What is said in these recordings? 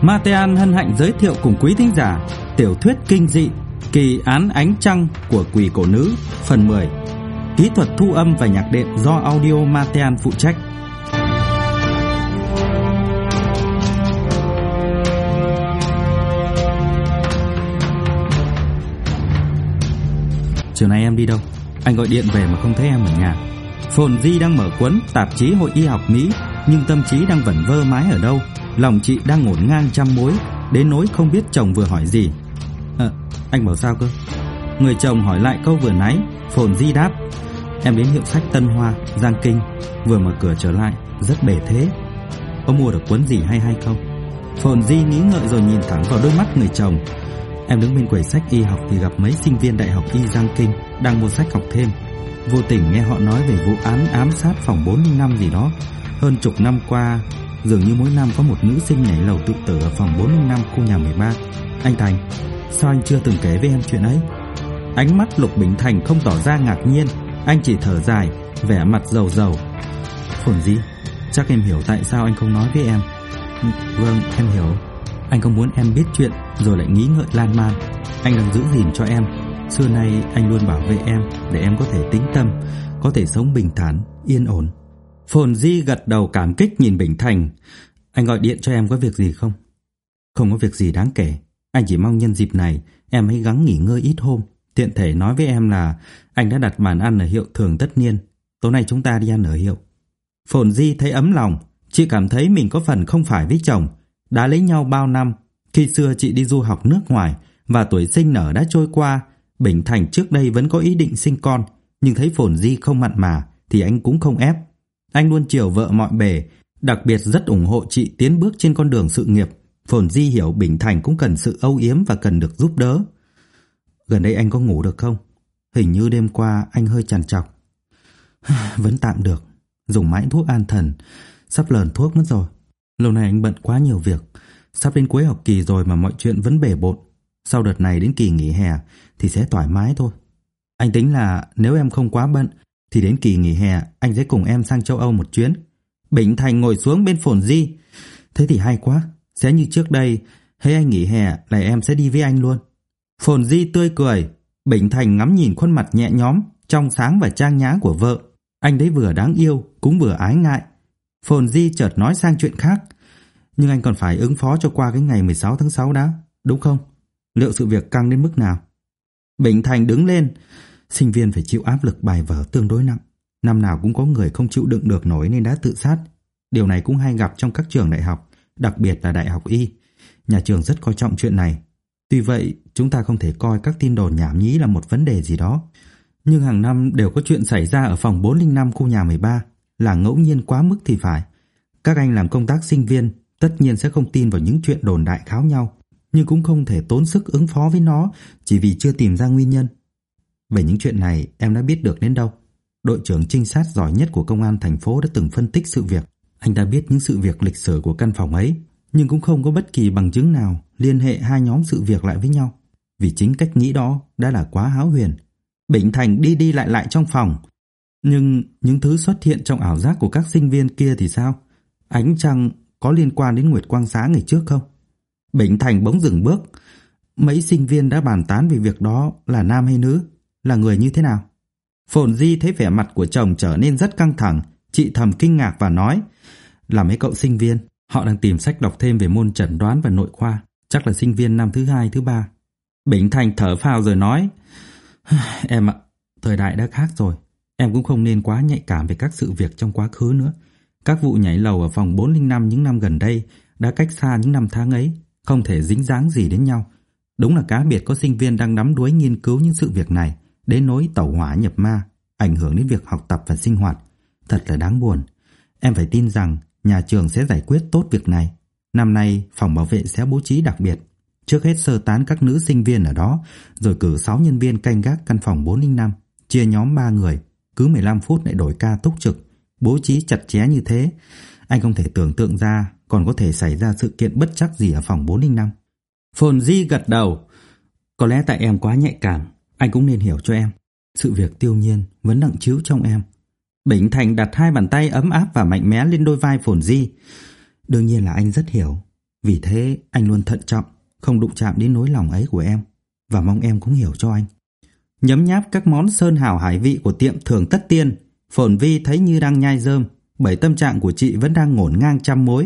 Matean hân hạnh giới thiệu cùng quý thính giả tiểu thuyết kinh dị Kỳ án ánh trăng của quỷ cổ nữ phần 10. Kỹ thuật thu âm và nhạc đệm do Audio Matean phụ trách. Chiều nay em đi đâu? Anh gọi điện về mà không thấy em ở nhà. Phồn Di đang mở cuốn tạp chí Hội Y học Mỹ, nhưng tâm trí đang vẩn vơ mãi ở đâu. Lòng chị đang ngổn ngang trăm mối, đến nỗi không biết chồng vừa hỏi gì. Anh bảo sao cơ? Người chồng hỏi lại câu vừa nãy. Phồn Di đáp: em đến hiệu sách Tân Hoa, Giang Kinh, vừa mở cửa trở lại, rất bể thế. Có mua được cuốn gì hay không? Phồn Di nghĩ ngợi rồi nhìn thẳng vào đôi mắt người chồng. Em đứng bên quầy sách y học thì gặp mấy sinh viên đại học y Giang Kinh đang mua sách học thêm. Vô tình nghe họ nói về vụ án ám sát phòng 405 gì đó. Hơn chục năm qua, dường như mỗi năm có một nữ sinh nhảy lầu tự tử ở phòng 405 khu nhà 13. Anh Thành, sao anh chưa từng kể với em chuyện ấy? Ánh mắt Lục Bình Thành không tỏ ra ngạc nhiên, anh chỉ thở dài, vẻ mặt rầu rầu. Phồn Di, chắc em hiểu tại sao anh không nói với em. Vâng, em hiểu. Anh không muốn em biết chuyện rồi lại nghĩ ngợi lan man. Anh đang giữ gìn cho em. Xưa nay anh luôn bảo vệ em để em có thể tĩnh tâm, có thể sống bình thản, yên ổn. Phồn Di gật đầu cảm kích nhìn Bình Thành. Anh gọi điện cho em có việc gì không? Không có việc gì đáng kể. Anh chỉ mong nhân dịp này em hãy gắng nghỉ ngơi ít hôm. Tiện thể nói với em là anh đã đặt bàn ăn ở hiệu Thường Tất Niên. Tối nay chúng ta đi ăn ở hiệu. Phồn Di thấy ấm lòng. Chị cảm thấy mình có phần không phải với chồng. Đã lấy nhau bao năm. Khi xưa chị đi du học nước ngoài và tuổi sinh nở đã trôi qua. Bình Thành trước đây vẫn có ý định sinh con, nhưng thấy Phồn Di không mặn mà thì anh cũng không ép. Anh luôn chiều vợ mọi bề, đặc biệt rất ủng hộ chị tiến bước trên con đường sự nghiệp. Phồn Di hiểu Bình Thành cũng cần sự âu yếm và cần được giúp đỡ. Gần đây anh có ngủ được không? Hình như đêm qua anh hơi trằn trọc. Vẫn tạm được. Dùng mãi thuốc an thần, sắp lờn thuốc mất rồi. Lâu nay anh bận quá nhiều việc. Sắp đến cuối học kỳ rồi mà mọi chuyện vẫn bể bộn. Sau đợt này đến kỳ nghỉ hè thì sẽ thoải mái thôi. Anh tính là nếu em không quá bận thì đến kỳ nghỉ hè anh sẽ cùng em sang châu Âu một chuyến. Bình Thành ngồi xuống bên Phồn Di. Thế thì hay quá. Sẽ như trước đây, hễ anh nghỉ hè là em sẽ đi với anh luôn. Phồn Di tươi cười. Bình Thành ngắm nhìn khuôn mặt nhẹ nhõm, trong sáng và trang nhã của vợ. Anh đấy vừa đáng yêu cũng vừa ái ngại. Phồn Di chợt nói sang chuyện khác. Nhưng anh còn phải ứng phó cho qua cái ngày 16 tháng 6 đã, đúng không? Liệu sự việc căng đến mức nào? Bình Thành đứng lên. Sinh viên phải chịu áp lực bài vở tương đối nặng. Năm nào cũng có người không chịu đựng được nổi nên đã tự sát. Điều này cũng hay gặp trong các trường đại học, đặc biệt là đại học y. Nhà trường rất coi trọng chuyện này. Tuy vậy, chúng ta không thể coi các tin đồn nhảm nhí là một vấn đề gì đó. Nhưng hàng năm đều có chuyện xảy ra ở phòng 405 khu nhà 13. Là ngẫu nhiên quá mức thì phải. Các anh làm công tác sinh viên tất nhiên sẽ không tin vào những chuyện đồn đại kháo nhau, nhưng cũng không thể tốn sức ứng phó với nó chỉ vì chưa tìm ra nguyên nhân. Về những chuyện này em đã biết được đến đâu? Đội trưởng trinh sát giỏi nhất của công an thành phố đã từng phân tích sự việc. Anh ta biết những sự việc lịch sử của căn phòng ấy, nhưng cũng không có bất kỳ bằng chứng nào liên hệ hai nhóm sự việc lại với nhau. Vì chính cách nghĩ đó đã là quá hão huyền. Bình Thành đi đi lại lại trong phòng. Nhưng những thứ xuất hiện trong ảo giác của các sinh viên kia thì sao? Ánh trăng có liên quan đến Nguyệt Quang Xá ngày trước không? Bình Thành bỗng dừng bước. Mấy sinh viên đã bàn tán về việc đó là nam hay nữ, là người như thế nào? Phồn Di thấy vẻ mặt của chồng trở nên rất căng thẳng. Chị thầm kinh ngạc và nói: là mấy cậu sinh viên. Họ đang tìm sách đọc thêm về môn chẩn đoán và nội khoa. Chắc là sinh viên năm thứ 2, thứ 3. Bình Thành thở phào rồi nói: em ạ, thời đại đã khác rồi. Em cũng không nên quá nhạy cảm về các sự việc trong quá khứ nữa. Các vụ nhảy lầu ở phòng 405 những năm gần đây đã cách xa những năm tháng ấy, không thể dính dáng gì đến nhau. Đúng là cá biệt có sinh viên đang đắm đuối nghiên cứu những sự việc này, đến nỗi tẩu hỏa nhập ma, ảnh hưởng đến việc học tập và sinh hoạt. Thật là đáng buồn. Em phải tin rằng nhà trường sẽ giải quyết tốt việc này. Năm nay phòng bảo vệ sẽ bố trí đặc biệt. Trước hết sơ tán các nữ sinh viên ở đó, rồi cử 6 nhân viên canh gác căn phòng 405, chia nhóm 3 người, cứ 15 phút lại đổi ca túc trực. Bố trí chặt chẽ như thế, anh không thể tưởng tượng ra còn có thể xảy ra sự kiện bất trắc gì ở phòng 405. Phồn Di gật đầu. Có lẽ tại em quá nhạy cảm, anh cũng nên hiểu cho em. Sự việc Tiêu Nhiên vẫn nặng trĩu trong em. Bình Thành đặt hai bàn tay ấm áp và mạnh mẽ lên đôi vai Phồn Di. Đương nhiên là anh rất hiểu. Vì thế anh luôn thận trọng, không đụng chạm đến nỗi lòng ấy của em, và mong em cũng hiểu cho anh. Nhấm nháp các món sơn hào hải vị của tiệm Thường Tất Tiên, Phồn Vi thấy như đang nhai rơm, bởi tâm trạng của chị vẫn đang ngổn ngang trăm mối.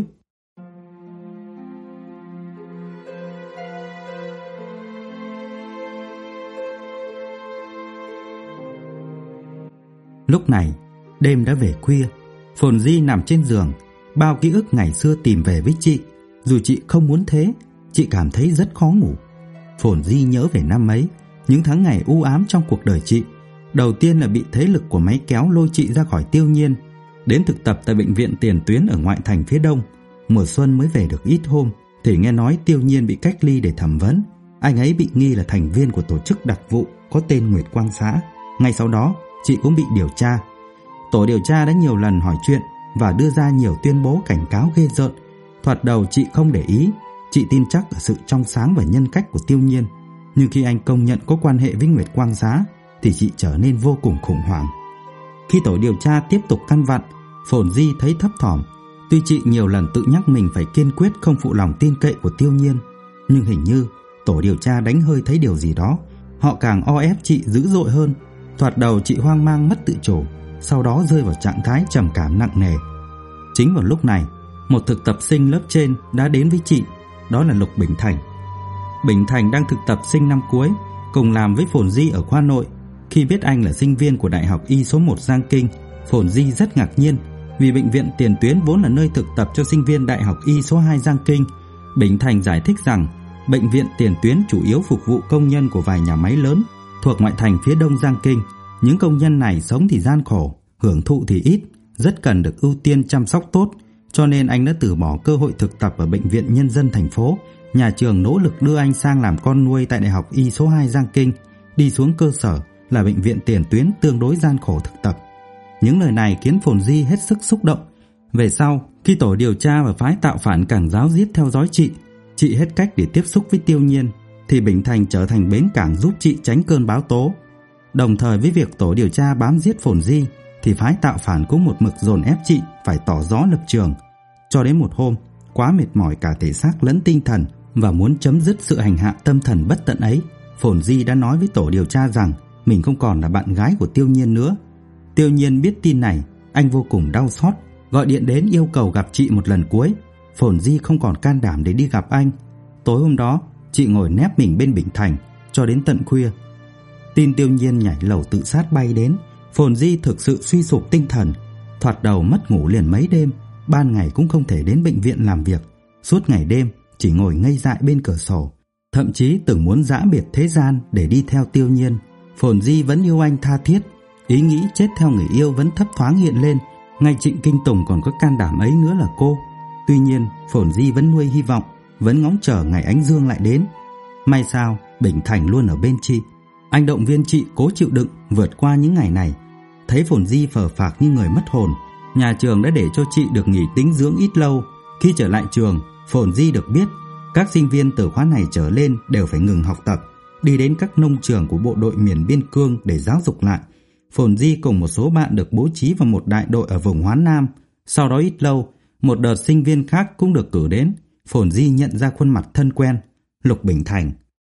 Lúc này, đêm đã về khuya, Phồn Di nằm trên giường, bao ký ức ngày xưa tìm về với chị. Dù chị không muốn thế, chị cảm thấy rất khó ngủ. Phồn Di nhớ về năm ấy, những tháng ngày u ám trong cuộc đời chị. Đầu tiên là bị thế lực của máy kéo lôi chị ra khỏi Tiêu Nhiên, đến thực tập tại bệnh viện tiền tuyến ở ngoại thành phía đông. Mùa xuân mới về được ít hôm thì nghe nói Tiêu Nhiên bị cách ly để thẩm vấn. Anh ấy bị nghi là thành viên của tổ chức đặc vụ có tên Nguyệt Quang Xã. Ngay sau đó, chị cũng bị điều tra. Tổ điều tra đã nhiều lần hỏi chuyện và đưa ra nhiều tuyên bố cảnh cáo ghê rợn. Thoạt đầu chị không để ý, chị tin chắc ở sự trong sáng và nhân cách của Tiêu Nhiên. Nhưng khi anh công nhận có quan hệ với Nguyệt Quang Xã thì chị trở nên vô cùng khủng hoảng. Khi tổ điều tra tiếp tục căn vặn, Phồn Di thấy thấp thỏm. Tuy chị nhiều lần tự nhắc mình phải kiên quyết không phụ lòng tin cậy của Tiêu Nhiên, nhưng hình như tổ điều tra đánh hơi thấy điều gì đó. Họ càng o ép chị dữ dội hơn. Thoạt đầu chị hoang mang mất tự chủ, sau đó rơi vào trạng thái trầm cảm nặng nề. Chính vào lúc này, một thực tập sinh lớp trên đã đến với chị, đó là Lục Bình Thành. Bình Thành đang thực tập sinh năm cuối, cùng làm với Phồn Di ở khoa nội. Khi biết anh là sinh viên của Đại học Y số 1 Giang Kinh, Phồn Di rất ngạc nhiên, vì bệnh viện tiền tuyến vốn là nơi thực tập cho sinh viên Đại học Y số 2 Giang Kinh. Bình Thành giải thích rằng bệnh viện tiền tuyến chủ yếu phục vụ công nhân của vài nhà máy lớn thuộc ngoại thành phía đông Giang Kinh. Những công nhân này sống thì gian khổ, hưởng thụ thì ít, rất cần được ưu tiên chăm sóc tốt, cho nên anh đã từ bỏ cơ hội thực tập ở bệnh viện nhân dân thành phố. Nhà trường nỗ lực đưa anh sang làm con nuôi tại Đại học Y số 2 Giang Kinh, đi xuống cơ sở là bệnh viện tiền tuyến tương đối gian khổ thực tập. Những lời này khiến Phồn Di hết sức xúc động. Về sau, khi tổ điều tra và phái tạo phản càng giáo diết theo dõi chị hết cách để tiếp xúc với Tiêu Nhiên, thì Bình Thành trở thành bến cảng giúp chị tránh cơn báo tố. Đồng thời với việc tổ điều tra bám giết Phồn Di, thì phái tạo phản cũng một mực dồn ép chị phải tỏ rõ lập trường. Cho đến một hôm, quá mệt mỏi cả thể xác lẫn tinh thần và muốn chấm dứt sự hành hạ tâm thần bất tận ấy, Phồn Di đã nói với tổ điều tra rằng mình không còn là bạn gái của Tiêu Nhiên nữa. Tiêu Nhiên biết tin này, anh vô cùng đau xót, gọi điện đến yêu cầu gặp chị một lần cuối. Phồn Di không còn can đảm để đi gặp anh. Tối hôm đó, chị ngồi nép mình bên Bình Thành cho đến tận khuya. Tin Tiêu Nhiên nhảy lầu tự sát bay đến, Phồn Di thực sự suy sụp tinh thần. Thoạt đầu mất ngủ liền mấy đêm, ban ngày cũng không thể đến bệnh viện làm việc, suốt ngày đêm chỉ ngồi ngây dại bên cửa sổ. Thậm chí từng muốn giã biệt thế gian để đi theo Tiêu Nhiên. Phồn Di vẫn yêu anh tha thiết, ý nghĩ chết theo người yêu vẫn thấp thoáng hiện lên. Ngay Trịnh Kinh Tùng còn có can đảm ấy nữa là cô. Tuy nhiên, Phồn Di vẫn nuôi hy vọng, vẫn ngóng chờ ngày ánh dương lại đến. May sao Bình Thành luôn ở bên chị. Anh động viên chị cố chịu đựng vượt qua những ngày này. Thấy Phồn Di phờ phạc như người mất hồn, nhà trường đã để cho chị được nghỉ tĩnh dưỡng ít lâu. Khi trở lại trường, Phồn Di được biết các sinh viên từ khóa này trở lên đều phải ngừng học tập, đi đến các nông trường của bộ đội miền biên cương để giáo dục lại. Phồn Di cùng một số bạn được bố trí vào một đại đội ở vùng Hoán Nam. Sau đó ít lâu, một đợt sinh viên khác cũng được cử đến. Phồn Di nhận ra khuôn mặt thân quen, Lục Bình Thành.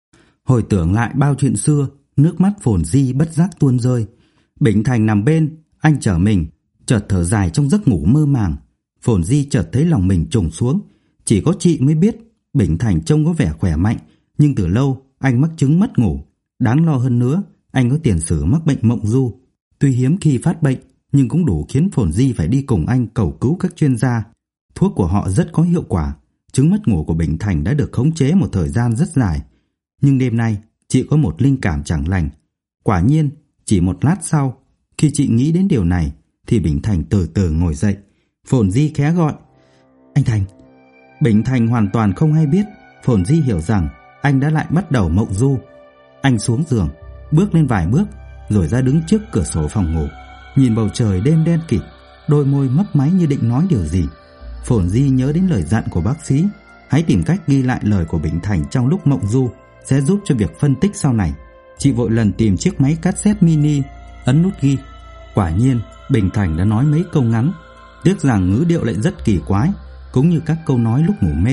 Hồi tưởng lại bao chuyện xưa, nước mắt Phồn Di bất giác tuôn rơi. Bình Thành nằm bên, anh chở mình, chợt thở dài trong giấc ngủ mơ màng. Phồn Di chợt thấy lòng mình trùng xuống. Chỉ có chị mới biết Bình Thành trông có vẻ khỏe mạnh, nhưng từ lâu anh mắc chứng mất ngủ. Đáng lo hơn nữa, anh có tiền sử mắc bệnh mộng du. Tuy hiếm khi phát bệnh, nhưng cũng đủ khiến Phồn Di phải đi cùng anh cầu cứu các chuyên gia. Thuốc của họ rất có hiệu quả. Chứng mất ngủ của Bình Thành đã được khống chế một thời gian rất dài. Nhưng đêm nay, chị có một linh cảm chẳng lành. Quả nhiên, chỉ một lát sau, khi chị nghĩ đến điều này, thì Bình Thành từ từ ngồi dậy. Phồn Di khẽ gọi: "Anh Thành." Bình Thành hoàn toàn không hay biết. Phồn Di hiểu rằng anh đã lại bắt đầu mộng du. Anh xuống giường, bước lên vài bước, rồi ra đứng trước cửa sổ phòng ngủ, nhìn bầu trời đêm đen kịt, đôi môi mấp máy như định nói điều gì. Phồn Di nhớ đến lời dặn của bác sĩ, hãy tìm cách ghi lại lời của Bình Thành trong lúc mộng du, sẽ giúp cho việc phân tích sau này. Chị vội lần tìm chiếc máy cassette mini, ấn nút ghi. Quả nhiên, Bình Thành đã nói mấy câu ngắn, tiếc rằng ngữ điệu lại rất kỳ quái, cũng như các câu nói lúc ngủ mê,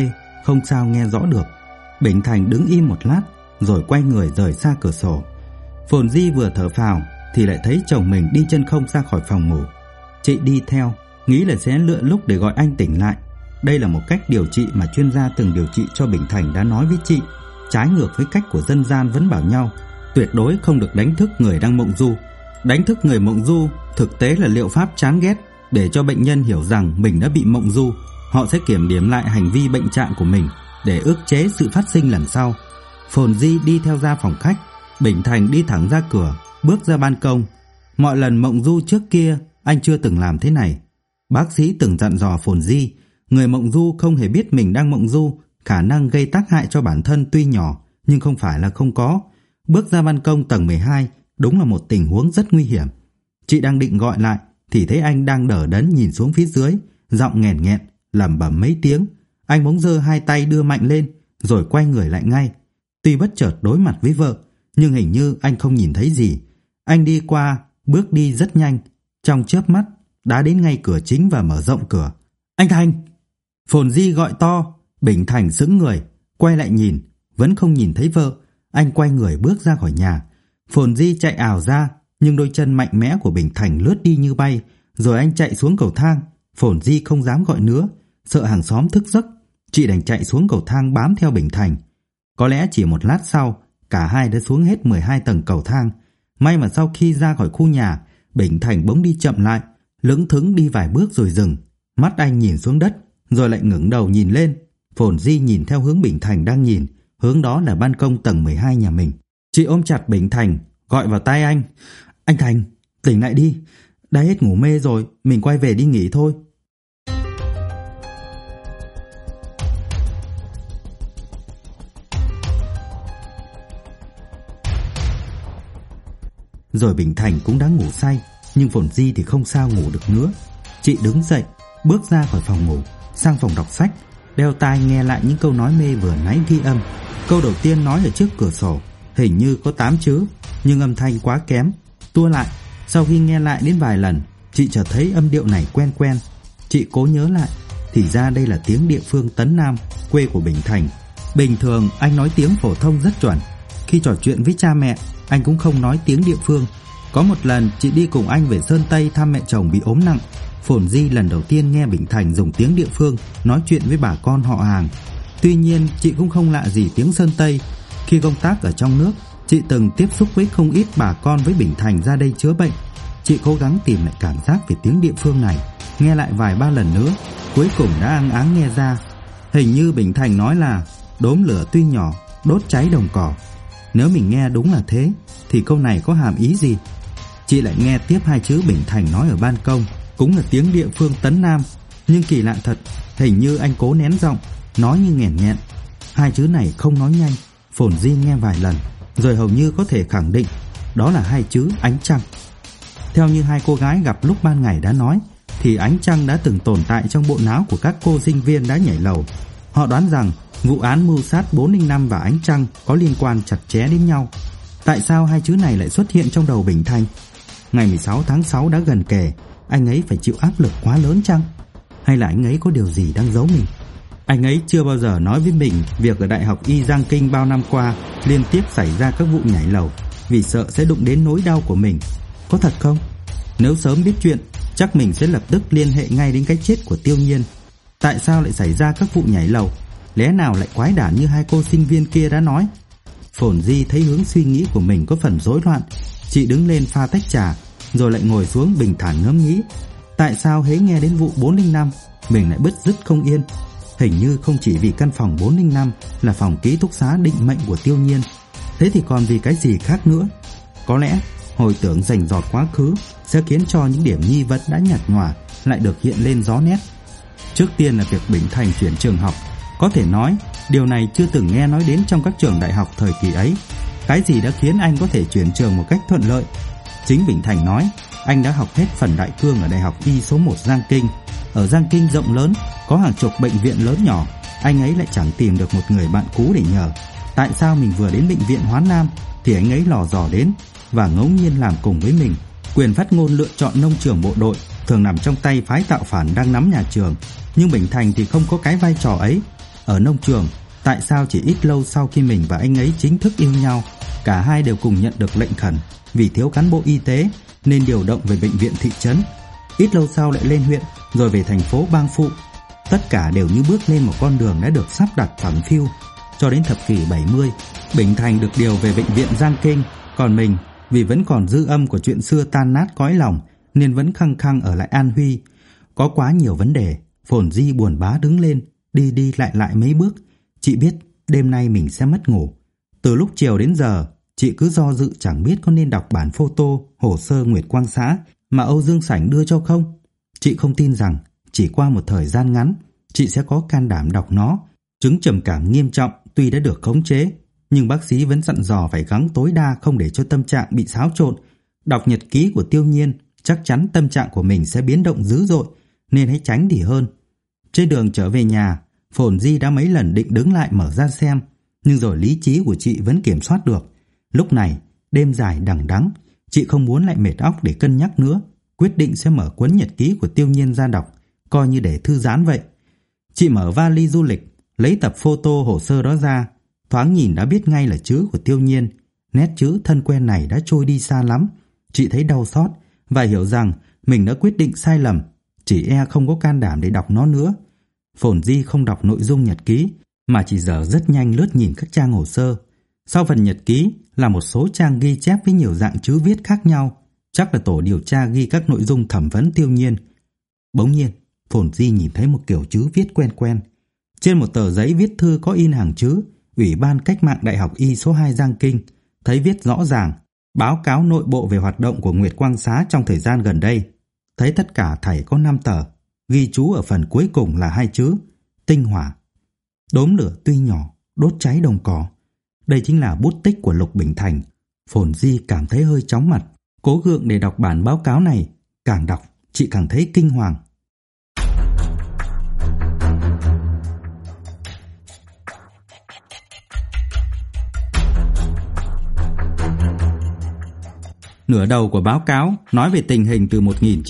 không sao nghe rõ được. Bình Thành đứng im một lát rồi quay người rời xa cửa sổ. Phồn Di vừa thở phào thì lại thấy chồng mình đi chân không ra khỏi phòng ngủ. Chị đi theo, nghĩ là sẽ lựa lúc để gọi anh tỉnh lại. Đây là một cách điều trị mà chuyên gia từng điều trị cho Bình Thành đã nói với chị. Trái ngược với cách của dân gian vẫn bảo nhau, tuyệt đối không được đánh thức người đang mộng du. Đánh thức người mộng du thực tế là liệu pháp chán ghét để cho bệnh nhân hiểu rằng mình đã bị mộng du. Họ sẽ kiểm điểm lại hành vi bệnh trạng của mình để ức chế sự phát sinh lần sau. Phồn Di đi theo ra phòng khách, Bình Thành đi thẳng ra cửa, bước ra ban công. Mọi lần mộng du trước kia anh chưa từng làm thế này. Bác sĩ từng dặn dò Phồn Di, người mộng du không hề biết mình đang mộng du, khả năng gây tác hại cho bản thân tuy nhỏ nhưng không phải là không có. Bước ra ban công tầng 12 đúng là một tình huống rất nguy hiểm. Chị đang định gọi lại thì thấy anh đang đờ đẫn nhìn xuống phía dưới, giọng nghẹn nghẹn lẩm bẩm mấy tiếng. Anh bỗng giơ hai tay đưa mạnh lên rồi quay người lại ngay. Tuy bất chợt đối mặt với vợ nhưng hình như anh không nhìn thấy gì. Anh đi qua, bước đi rất nhanh, trong chớp mắt đã đến ngay cửa chính và mở rộng cửa. Anh Thành! Phồn Di gọi to. Bình Thành sững người, quay lại nhìn, vẫn không nhìn thấy vợ. Anh quay người bước ra khỏi nhà. Phồn Di chạy ảo ra, nhưng đôi chân mạnh mẽ của Bình Thành lướt đi như bay. Rồi anh chạy xuống cầu thang. Phồn Di không dám gọi nữa, sợ hàng xóm thức giấc. Chị đành chạy xuống cầu thang bám theo Bình Thành. Có lẽ chỉ một lát sau, cả hai đã xuống hết 12 tầng cầu thang. May mà sau khi ra khỏi khu nhà, Bình Thành bỗng đi chậm lại, lững thững đi vài bước rồi dừng. Mắt anh nhìn xuống đất, rồi lại ngẩng đầu nhìn lên. Phồn Di nhìn theo hướng Bình Thành đang nhìn, hướng đó là ban công tầng 12 nhà mình. Chị ôm chặt Bình Thành, gọi vào tai anh. Anh Thành, tỉnh lại đi, đã hết ngủ mê rồi, mình quay về đi nghỉ thôi. Rồi Bình Thành cũng đã ngủ say, nhưng Phồn Di thì không sao ngủ được nữa. Chị đứng dậy, bước ra khỏi phòng ngủ, sang phòng đọc sách, đeo tai nghe lại những câu nói mê vừa nãy ghi âm. Câu đầu tiên nói ở trước cửa sổ, hình như có 8 chữ, nhưng âm thanh quá kém. Tua lại, sau khi nghe lại đến vài lần, chị chợt thấy âm điệu này quen quen. Chị cố nhớ lại, thì ra đây là tiếng địa phương Tấn Nam, quê của Bình Thành. Bình thường anh nói tiếng phổ thông rất chuẩn. Khi trò chuyện với cha mẹ, anh cũng không nói tiếng địa phương. Có một lần chị đi cùng anh về Sơn Tây thăm mẹ chồng bị ốm nặng. Phồn Di lần đầu tiên nghe Bình Thành dùng tiếng địa phương nói chuyện với bà con họ hàng. Tuy nhiên chị cũng không lạ gì tiếng Sơn Tây. Khi công tác ở trong nước, chị từng tiếp xúc với không ít bà con với Bình Thành ra đây chữa bệnh. Chị cố gắng tìm lại cảm giác về tiếng địa phương này, nghe lại vài ba lần nữa, cuối cùng đã áng áng nghe ra. Hình như Bình Thành nói là đốm lửa tuy nhỏ, đốt cháy đồng cỏ. Nếu mình nghe đúng là thế, thì câu này có hàm ý gì? Chị lại nghe tiếp hai chữ Bình Thành nói ở ban công, cũng là tiếng địa phương Tấn Nam. Nhưng kỳ lạ thật, hình như anh cố nén giọng, nói như nghẹn nghẹn. Hai chữ này không nói nhanh, Phồn Di nghe vài lần, rồi hầu như có thể khẳng định đó là hai chữ ánh trăng. Theo như hai cô gái gặp lúc ban ngày đã nói, thì ánh trăng đã từng tồn tại trong bộ não của các cô sinh viên đã nhảy lầu. Họ đoán rằng vụ án mưu sát 405 và ánh trăng có liên quan chặt chẽ đến nhau. Tại sao hai chữ này lại xuất hiện trong đầu Bình Thành? Ngày 16 tháng 6 đã gần kề, anh ấy phải chịu áp lực quá lớn chăng? Hay là anh ấy có điều gì đang giấu mình? Anh ấy chưa bao giờ nói với mình việc ở Đại học Y Giang Kinh bao năm qua liên tiếp xảy ra các vụ nhảy lầu vì sợ sẽ đụng đến nỗi đau của mình. Có thật không? Nếu sớm biết chuyện, chắc mình sẽ lập tức liên hệ ngay đến cái chết của Tiêu Nhiên. Tại sao lại xảy ra các vụ nhảy lầu? Lẽ nào lại quái đản như hai cô sinh viên kia đã nói? Phồn Di thấy hướng suy nghĩ của mình có phần rối loạn. Chị đứng lên pha tách trà, rồi lại ngồi xuống bình thản ngẫm nghĩ. Tại sao hễ nghe đến vụ 405, mình lại bứt rứt không yên? Hình như không chỉ vì căn phòng 405 là phòng ký túc xá định mệnh của Tiêu Nhiên. Thế thì còn vì cái gì khác nữa? Có lẽ hồi tưởng rành rọt quá khứ sẽ khiến cho những điểm nghi vấn đã nhạt nhòa lại được hiện lên rõ nét. Trước tiên là việc Bình Thành chuyển trường học. Có thể nói, điều này chưa từng nghe nói đến trong các trường đại học thời kỳ ấy. Cái gì đã khiến anh có thể chuyển trường một cách thuận lợi? Chính Bình Thành nói, anh đã học hết phần đại cương ở Đại học Y số 1 Giang Kinh. Ở Giang Kinh rộng lớn, có hàng chục bệnh viện lớn nhỏ, anh ấy lại chẳng tìm được một người bạn cũ để nhờ. Tại sao mình vừa đến bệnh viện Hoán Nam thì anh ấy lò dò đến và ngẫu nhiên làm cùng với mình? Quyền phát ngôn lựa chọn nông trường bộ đội thường nằm trong tay phái tạo phản đang nắm nhà trường, nhưng Bình Thành thì không có cái vai trò ấy. Ở nông trường, tại sao chỉ ít lâu sau khi mình và anh ấy chính thức yêu nhau, cả hai đều cùng nhận được lệnh khẩn vì thiếu cán bộ y tế nên điều động về bệnh viện thị trấn. Ít lâu sau lại lên huyện, rồi về thành phố bang phụ. Tất cả đều như bước lên một con đường đã được sắp đặt phẳng phiu. Cho đến thập kỷ 70, Bình Thành được điều về bệnh viện Giang Kinh, còn mình vì vẫn còn dư âm của chuyện xưa tan nát cõi lòng nên vẫn khăng khăng ở lại An Huy. Có quá nhiều vấn đề, Phồn Di buồn bã đứng lên, đi đi lại mấy bước. Chị biết đêm nay mình sẽ mất ngủ. Từ lúc chiều đến giờ, chị cứ do dự chẳng biết có nên đọc bản photo hồ sơ Nguyệt Quang Xã mà Âu Dương Sảnh đưa cho không. Chị không tin rằng chỉ qua một thời gian ngắn, chị sẽ có can đảm đọc nó. Chứng trầm cảm nghiêm trọng tuy đã được khống chế, nhưng bác sĩ vẫn dặn dò phải gắng tối đa không để cho tâm trạng bị xáo trộn. Đọc nhật ký của Tiêu Nhiên, chắc chắn tâm trạng của mình sẽ biến động dữ dội, nên hãy tránh thì hơn. Trên đường trở về nhà, Phồn Di đã mấy lần định đứng lại mở ra xem, nhưng rồi lý trí của chị vẫn kiểm soát được. Lúc này, đêm dài đằng đẵng, chị không muốn lại mệt óc để cân nhắc nữa, quyết định sẽ mở cuốn nhật ký của Tiêu Nhiên ra đọc, coi như để thư giãn vậy. Chị mở vali du lịch, lấy tập photo hồ sơ đó ra, thoáng nhìn đã biết ngay là chữ của Tiêu Nhiên. Nét chữ thân quen này đã trôi đi xa lắm. Chị thấy đau xót và hiểu rằng mình đã quyết định sai lầm, chỉ không có can đảm để đọc nó nữa. Phồn Di không đọc nội dung nhật ký mà chỉ dở rất nhanh lướt nhìn các trang hồ sơ. Sau phần nhật ký là một số trang ghi chép với nhiều dạng chữ viết khác nhau, chắc là tổ điều tra ghi các nội dung thẩm vấn Tiêu Nhiên. Bỗng nhiên, Phồn Di nhìn thấy một kiểu chữ viết quen quen. Trên một tờ giấy viết thư có in hàng chữ Ủy ban Cách mạng Đại học Y số 2 Giang Kinh, thấy viết rõ ràng báo cáo nội bộ về hoạt động của Nguyệt Quang Xá trong thời gian gần đây. Thấy tất cả thảy có 5 tờ, ghi chú ở phần cuối cùng là 2 chữ tinh hỏa. Đốm lửa tuy nhỏ, đốt cháy đồng cỏ. Đây chính là bút tích của Lục Bình Thành. Phồn Di cảm thấy hơi chóng mặt, cố gượng để đọc bản báo cáo này. Càng đọc, chị càng thấy kinh hoàng. Nửa đầu của báo cáo nói về tình hình từ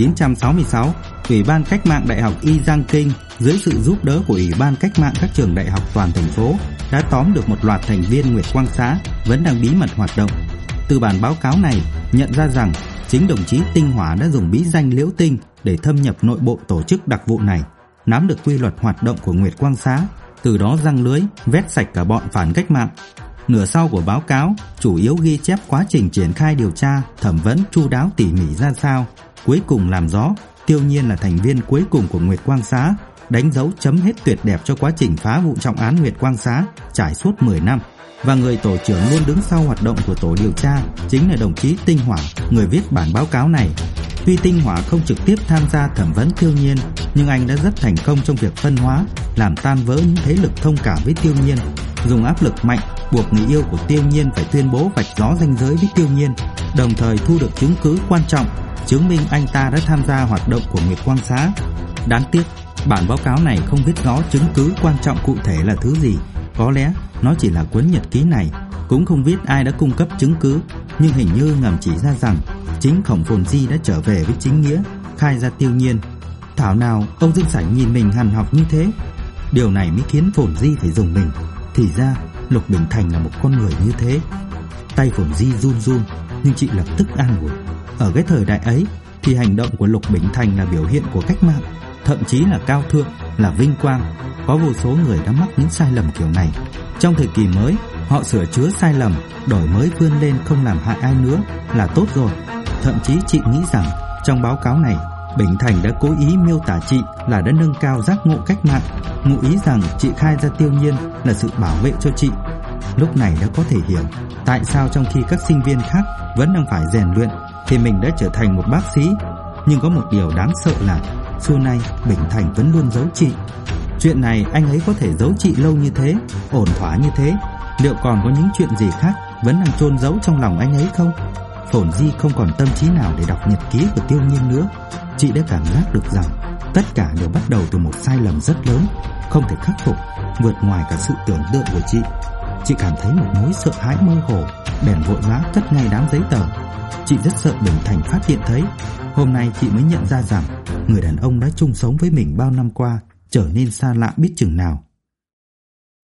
1966, Ủy ban Cách mạng Đại học Y Giang Kinh dưới sự giúp đỡ của Ủy ban Cách mạng các trường đại học toàn thành phố đã tóm được một loạt thành viên Nguyệt Quang Xá vẫn đang bí mật hoạt động. Từ bản báo cáo này nhận ra rằng chính đồng chí Tinh Hỏa đã dùng bí danh Liễu Tinh để thâm nhập nội bộ tổ chức đặc vụ này, nắm được quy luật hoạt động của Nguyệt Quang Xá, từ đó giăng lưới vét sạch cả bọn phản cách mạng. Nửa sau của báo cáo chủ yếu ghi chép quá trình triển khai điều tra, thẩm vấn chu đáo tỉ mỉ ra sao, cuối cùng làm rõ Tiêu Nhiên là thành viên cuối cùng của Nguyệt Quang Xá, đánh dấu chấm hết tuyệt đẹp cho quá trình phá vụ trọng án Nguyệt Quang Xá trải suốt 10 năm. Và người tổ trưởng luôn đứng sau hoạt động của tổ điều tra chính là đồng chí Tinh Hỏa, người viết bản báo cáo này. Tuy Tinh Hỏa không trực tiếp tham gia thẩm vấn Tiêu Nhiên, nhưng anh đã rất thành công trong việc phân hóa, làm tan vỡ những thế lực thông cảm với Tiêu Nhiên, dùng áp lực mạnh buộc người yêu của Tiêu Nhiên phải tuyên bố vạch rõ ranh giới với Tiêu Nhiên, đồng thời thu được chứng cứ quan trọng chứng minh anh ta đã tham gia hoạt động của Nguyệt Quang Xá. Đáng tiếc, bản báo cáo này không viết rõ chứng cứ quan trọng cụ thể là thứ gì. Có lẽ nó chỉ là cuốn nhật ký này, cũng không viết ai đã cung cấp chứng cứ, nhưng hình như ngầm chỉ ra rằng chính Khổng Phồn Di đã trở về với chính nghĩa, khai ra Tiêu Nhiên. Thảo nào Âu Dương Sảnh nhìn mình hằn học như thế. Điều này mới khiến Phồn Di phải dùng mình. Thì ra Lục Bình Thành là một con người như thế. Tay Phồn Di run run, nhưng chị lập tức an ủi. Ở cái thời đại ấy thì hành động của Lục Bình Thành là biểu hiện của cách mạng, thậm chí là cao thượng, là vinh quang. Có vô số người đã mắc những sai lầm kiểu này. Trong thời kỳ mới, họ sửa chữa sai lầm, đổi mới vươn lên không làm hại ai nữa là tốt rồi. Thậm chí chị nghĩ rằng trong báo cáo này, Bình Thành đã cố ý miêu tả chị là đã nâng cao giác ngộ cách mạng, ngụ ý rằng chị khai ra Tiêu Nhiên là sự bảo vệ cho chị. Lúc này đã có thể hiểu tại sao trong khi các sinh viên khác vẫn đang phải rèn luyện thì mình đã trở thành một bác sĩ. Nhưng có một điều đáng sợ là xưa nay Bình Thành vẫn luôn giấu chị. Chuyện này anh ấy có thể giấu chị lâu như thế, ổn thỏa như thế, liệu còn có những chuyện gì khác vẫn đang chôn giấu trong lòng anh ấy không? Phồn Di không còn tâm trí nào để đọc nhật ký của Tiêu Nhiên nữa. Chị đã cảm giác được rằng tất cả đều bắt đầu từ một sai lầm rất lớn, không thể khắc phục, vượt ngoài cả sự tưởng tượng của chị. Chị cảm thấy một nỗi sợ hãi mơ hồ, bèn vội vã cất ngay đám giấy tờ. Chị rất sợ Bình Thành phát hiện thấy. Hôm nay chị mới nhận ra rằng người đàn ông đã chung sống với mình bao năm qua trở nên xa lạ biết chừng nào.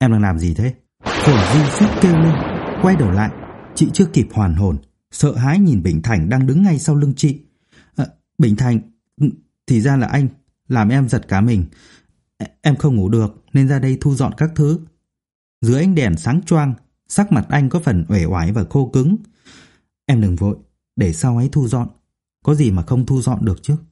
Em đang làm gì thế? Phồn Di suýt kêu lên. Quay đầu lại, chị chưa kịp hoàn hồn, sợ hãi nhìn Bình Thành đang đứng ngay sau lưng chị. Bình Thành, thì ra là anh, làm em giật cả mình. Em không ngủ được nên ra đây thu dọn các thứ. Dưới ánh đèn sáng choang, sắc mặt anh có phần uể oải và khô cứng. Em đừng vội, để sau ấy thu dọn. Có gì mà không thu dọn được chứ.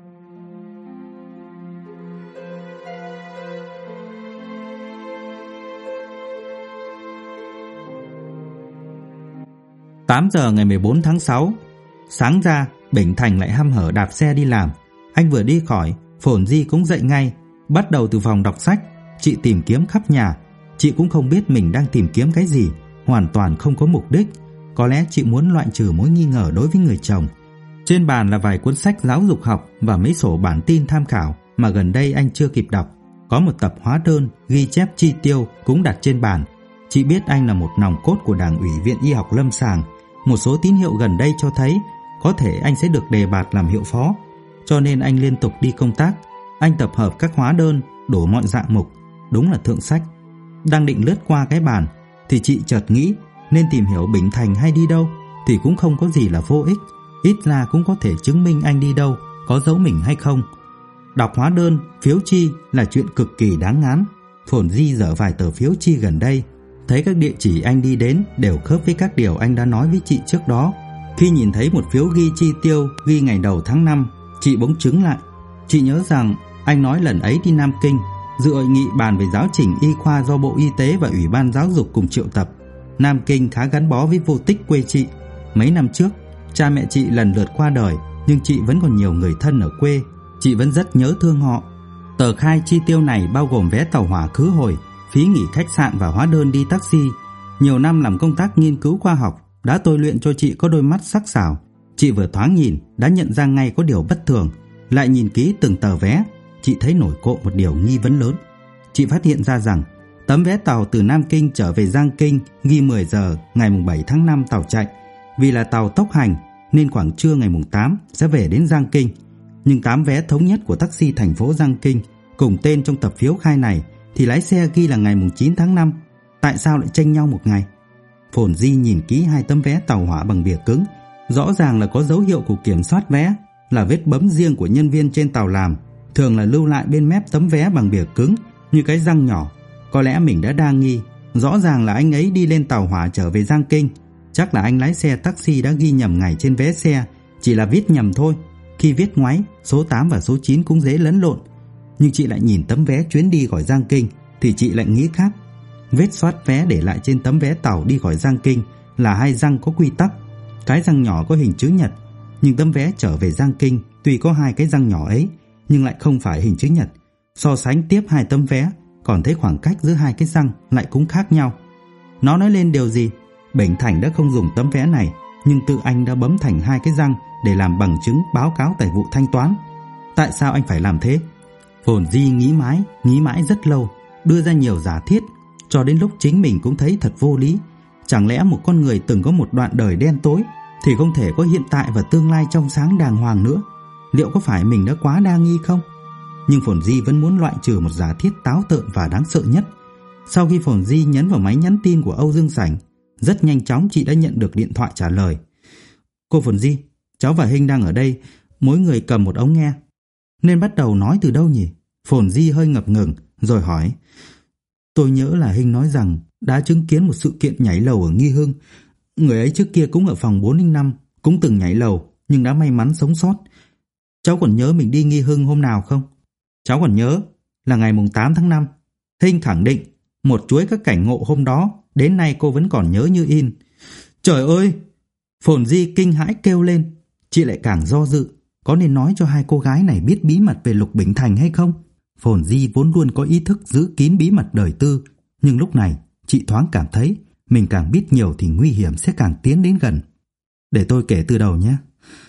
Tám giờ ngày 14 tháng 6, sáng ra, Bình Thành lại hăm hở đạp xe đi làm. Anh vừa đi khỏi, Phồn Di cũng dậy ngay. Bắt đầu từ phòng đọc sách, chị tìm kiếm khắp nhà. Chị cũng không biết mình đang tìm kiếm cái gì, hoàn toàn không có mục đích. Có lẽ chị muốn loại trừ mối nghi ngờ đối với người chồng. Trên bàn là vài cuốn sách giáo dục học và mấy sổ bản tin tham khảo mà gần đây anh chưa kịp đọc. Có một tập hóa đơn ghi chép chi tiêu cũng đặt trên bàn. Chị biết anh là một nòng cốt của Đảng ủy Viện Y học Lâm sàng. Một số tín hiệu gần đây cho thấy có thể anh sẽ được đề bạt làm hiệu phó, cho nên anh liên tục đi công tác. Anh tập hợp các hóa đơn đủ mọi dạng mục, đúng là thượng sách. Đang định lướt qua cái bàn thì chị chợt nghĩ nên tìm hiểu Bình Thành hay đi đâu thì cũng không có gì là vô ích. Ít ra cũng có thể chứng minh anh đi đâu, có giấu mình hay không. Đọc hóa đơn, phiếu chi là chuyện cực kỳ đáng ngán. Phồn Di dở vài tờ phiếu chi gần đây, thấy các địa chỉ anh đi đến đều khớp với các điều anh đã nói với chị trước đó. Khi nhìn thấy một phiếu ghi chi tiêu ghi ngày đầu tháng 5, chị bỗng chững lại. Chị nhớ rằng anh nói lần ấy đi Nam Kinh dự hội nghị bàn về giáo trình y khoa do Bộ Y tế và Ủy ban Giáo dục cùng triệu tập. Nam Kinh khá gắn bó với vô tích quê chị. Mấy năm trước, cha mẹ chị lần lượt qua đời, nhưng chị vẫn còn nhiều người thân ở quê. Chị vẫn rất nhớ thương họ. Tờ khai chi tiêu này bao gồm vé tàu hỏa khứ hồi, phí nghỉ khách sạn và hóa đơn đi taxi. Nhiều năm làm công tác nghiên cứu khoa học đã tôi luyện cho chị có đôi mắt sắc sảo. Chị vừa thoáng nhìn đã nhận ra ngay có điều bất thường. Lại nhìn kỹ từng tờ vé, chị thấy nổi cộm một điều nghi vấn lớn. Chị phát hiện ra rằng tấm vé tàu từ Nam Kinh trở về Giang Kinh ghi 10 giờ ngày 7 tháng 5 tàu chạy. Vì là tàu tốc hành nên khoảng trưa ngày 8 sẽ về đến Giang Kinh. Nhưng 8 vé thống nhất của taxi thành phố Giang Kinh cùng tên trong tập phiếu khai này thì lái xe ghi là ngày 9 tháng 5. Tại sao lại chênh nhau một ngày? Phồn Di nhìn kỹ hai tấm vé tàu hỏa bằng bìa cứng. Rõ ràng là có dấu hiệu của kiểm soát vé, là vết bấm riêng của nhân viên trên tàu làm, thường là lưu lại bên mép tấm vé bằng bìa cứng như cái răng nhỏ. Có lẽ mình đã đa nghi. Rõ ràng là anh ấy đi lên tàu hỏa trở về Giang Kinh. Chắc là anh lái xe taxi đã ghi nhầm ngày trên vé xe, chỉ là viết nhầm thôi. Khi viết ngoáy, số 8 và số 9 cũng dễ lẫn lộn. Nhưng chị lại nhìn tấm vé chuyến đi khỏi Giang Kinh thì chị lại nghĩ khác. Vết xoát vé để lại trên tấm vé tàu đi khỏi Giang Kinh là hai răng có quy tắc. Cái răng nhỏ có hình chữ nhật, nhưng tấm vé trở về Giang Kinh tuy có hai cái răng nhỏ ấy nhưng lại không phải hình chữ nhật. So sánh tiếp hai tấm vé, còn thấy khoảng cách giữa hai cái răng lại cũng khác nhau. Nó nói lên điều gì? Bình Thành đã không dùng tấm vé này, nhưng tự anh đã bấm thành hai cái răng để làm bằng chứng báo cáo tài vụ thanh toán. Tại sao anh phải làm thế? Phồn Di nghĩ mãi rất lâu, đưa ra nhiều giả thiết, cho đến lúc chính mình cũng thấy thật vô lý. Chẳng lẽ một con người từng có một đoạn đời đen tối thì không thể có hiện tại và tương lai trong sáng đàng hoàng nữa? Liệu có phải mình đã quá đa nghi không? Nhưng Phồn Di vẫn muốn loại trừ một giả thiết táo tợn và đáng sợ nhất. Sau khi Phồn Di nhấn vào máy nhắn tin của Âu Dương Sảnh, rất nhanh chóng chị đã nhận được điện thoại trả lời. Cô Phồn Di, cháu và Hinh đang ở đây, mỗi người cầm một ống nghe. Nên bắt đầu nói từ đâu nhỉ? Phồn Di hơi ngập ngừng rồi hỏi. Tôi nhớ là Hinh nói rằng đã chứng kiến một sự kiện nhảy lầu ở Nghi Hưng. Người ấy trước kia cũng ở phòng 405, cũng từng nhảy lầu nhưng đã may mắn sống sót. Cháu còn nhớ mình đi Nghi Hưng hôm nào không? Cháu còn nhớ, là ngày 8 tháng 5. Hinh khẳng định một chuỗi các cảnh ngộ hôm đó đến nay cô vẫn còn nhớ như in. Trời ơi! Phồn Di kinh hãi kêu lên. Chị lại càng do dự, có nên nói cho hai cô gái này biết bí mật về Lục Bình Thành hay không? Phồn Di vốn luôn có ý thức giữ kín bí mật đời tư, nhưng lúc này chị thoáng cảm thấy mình càng biết nhiều thì nguy hiểm sẽ càng tiến đến gần. Để tôi kể từ đầu nhé.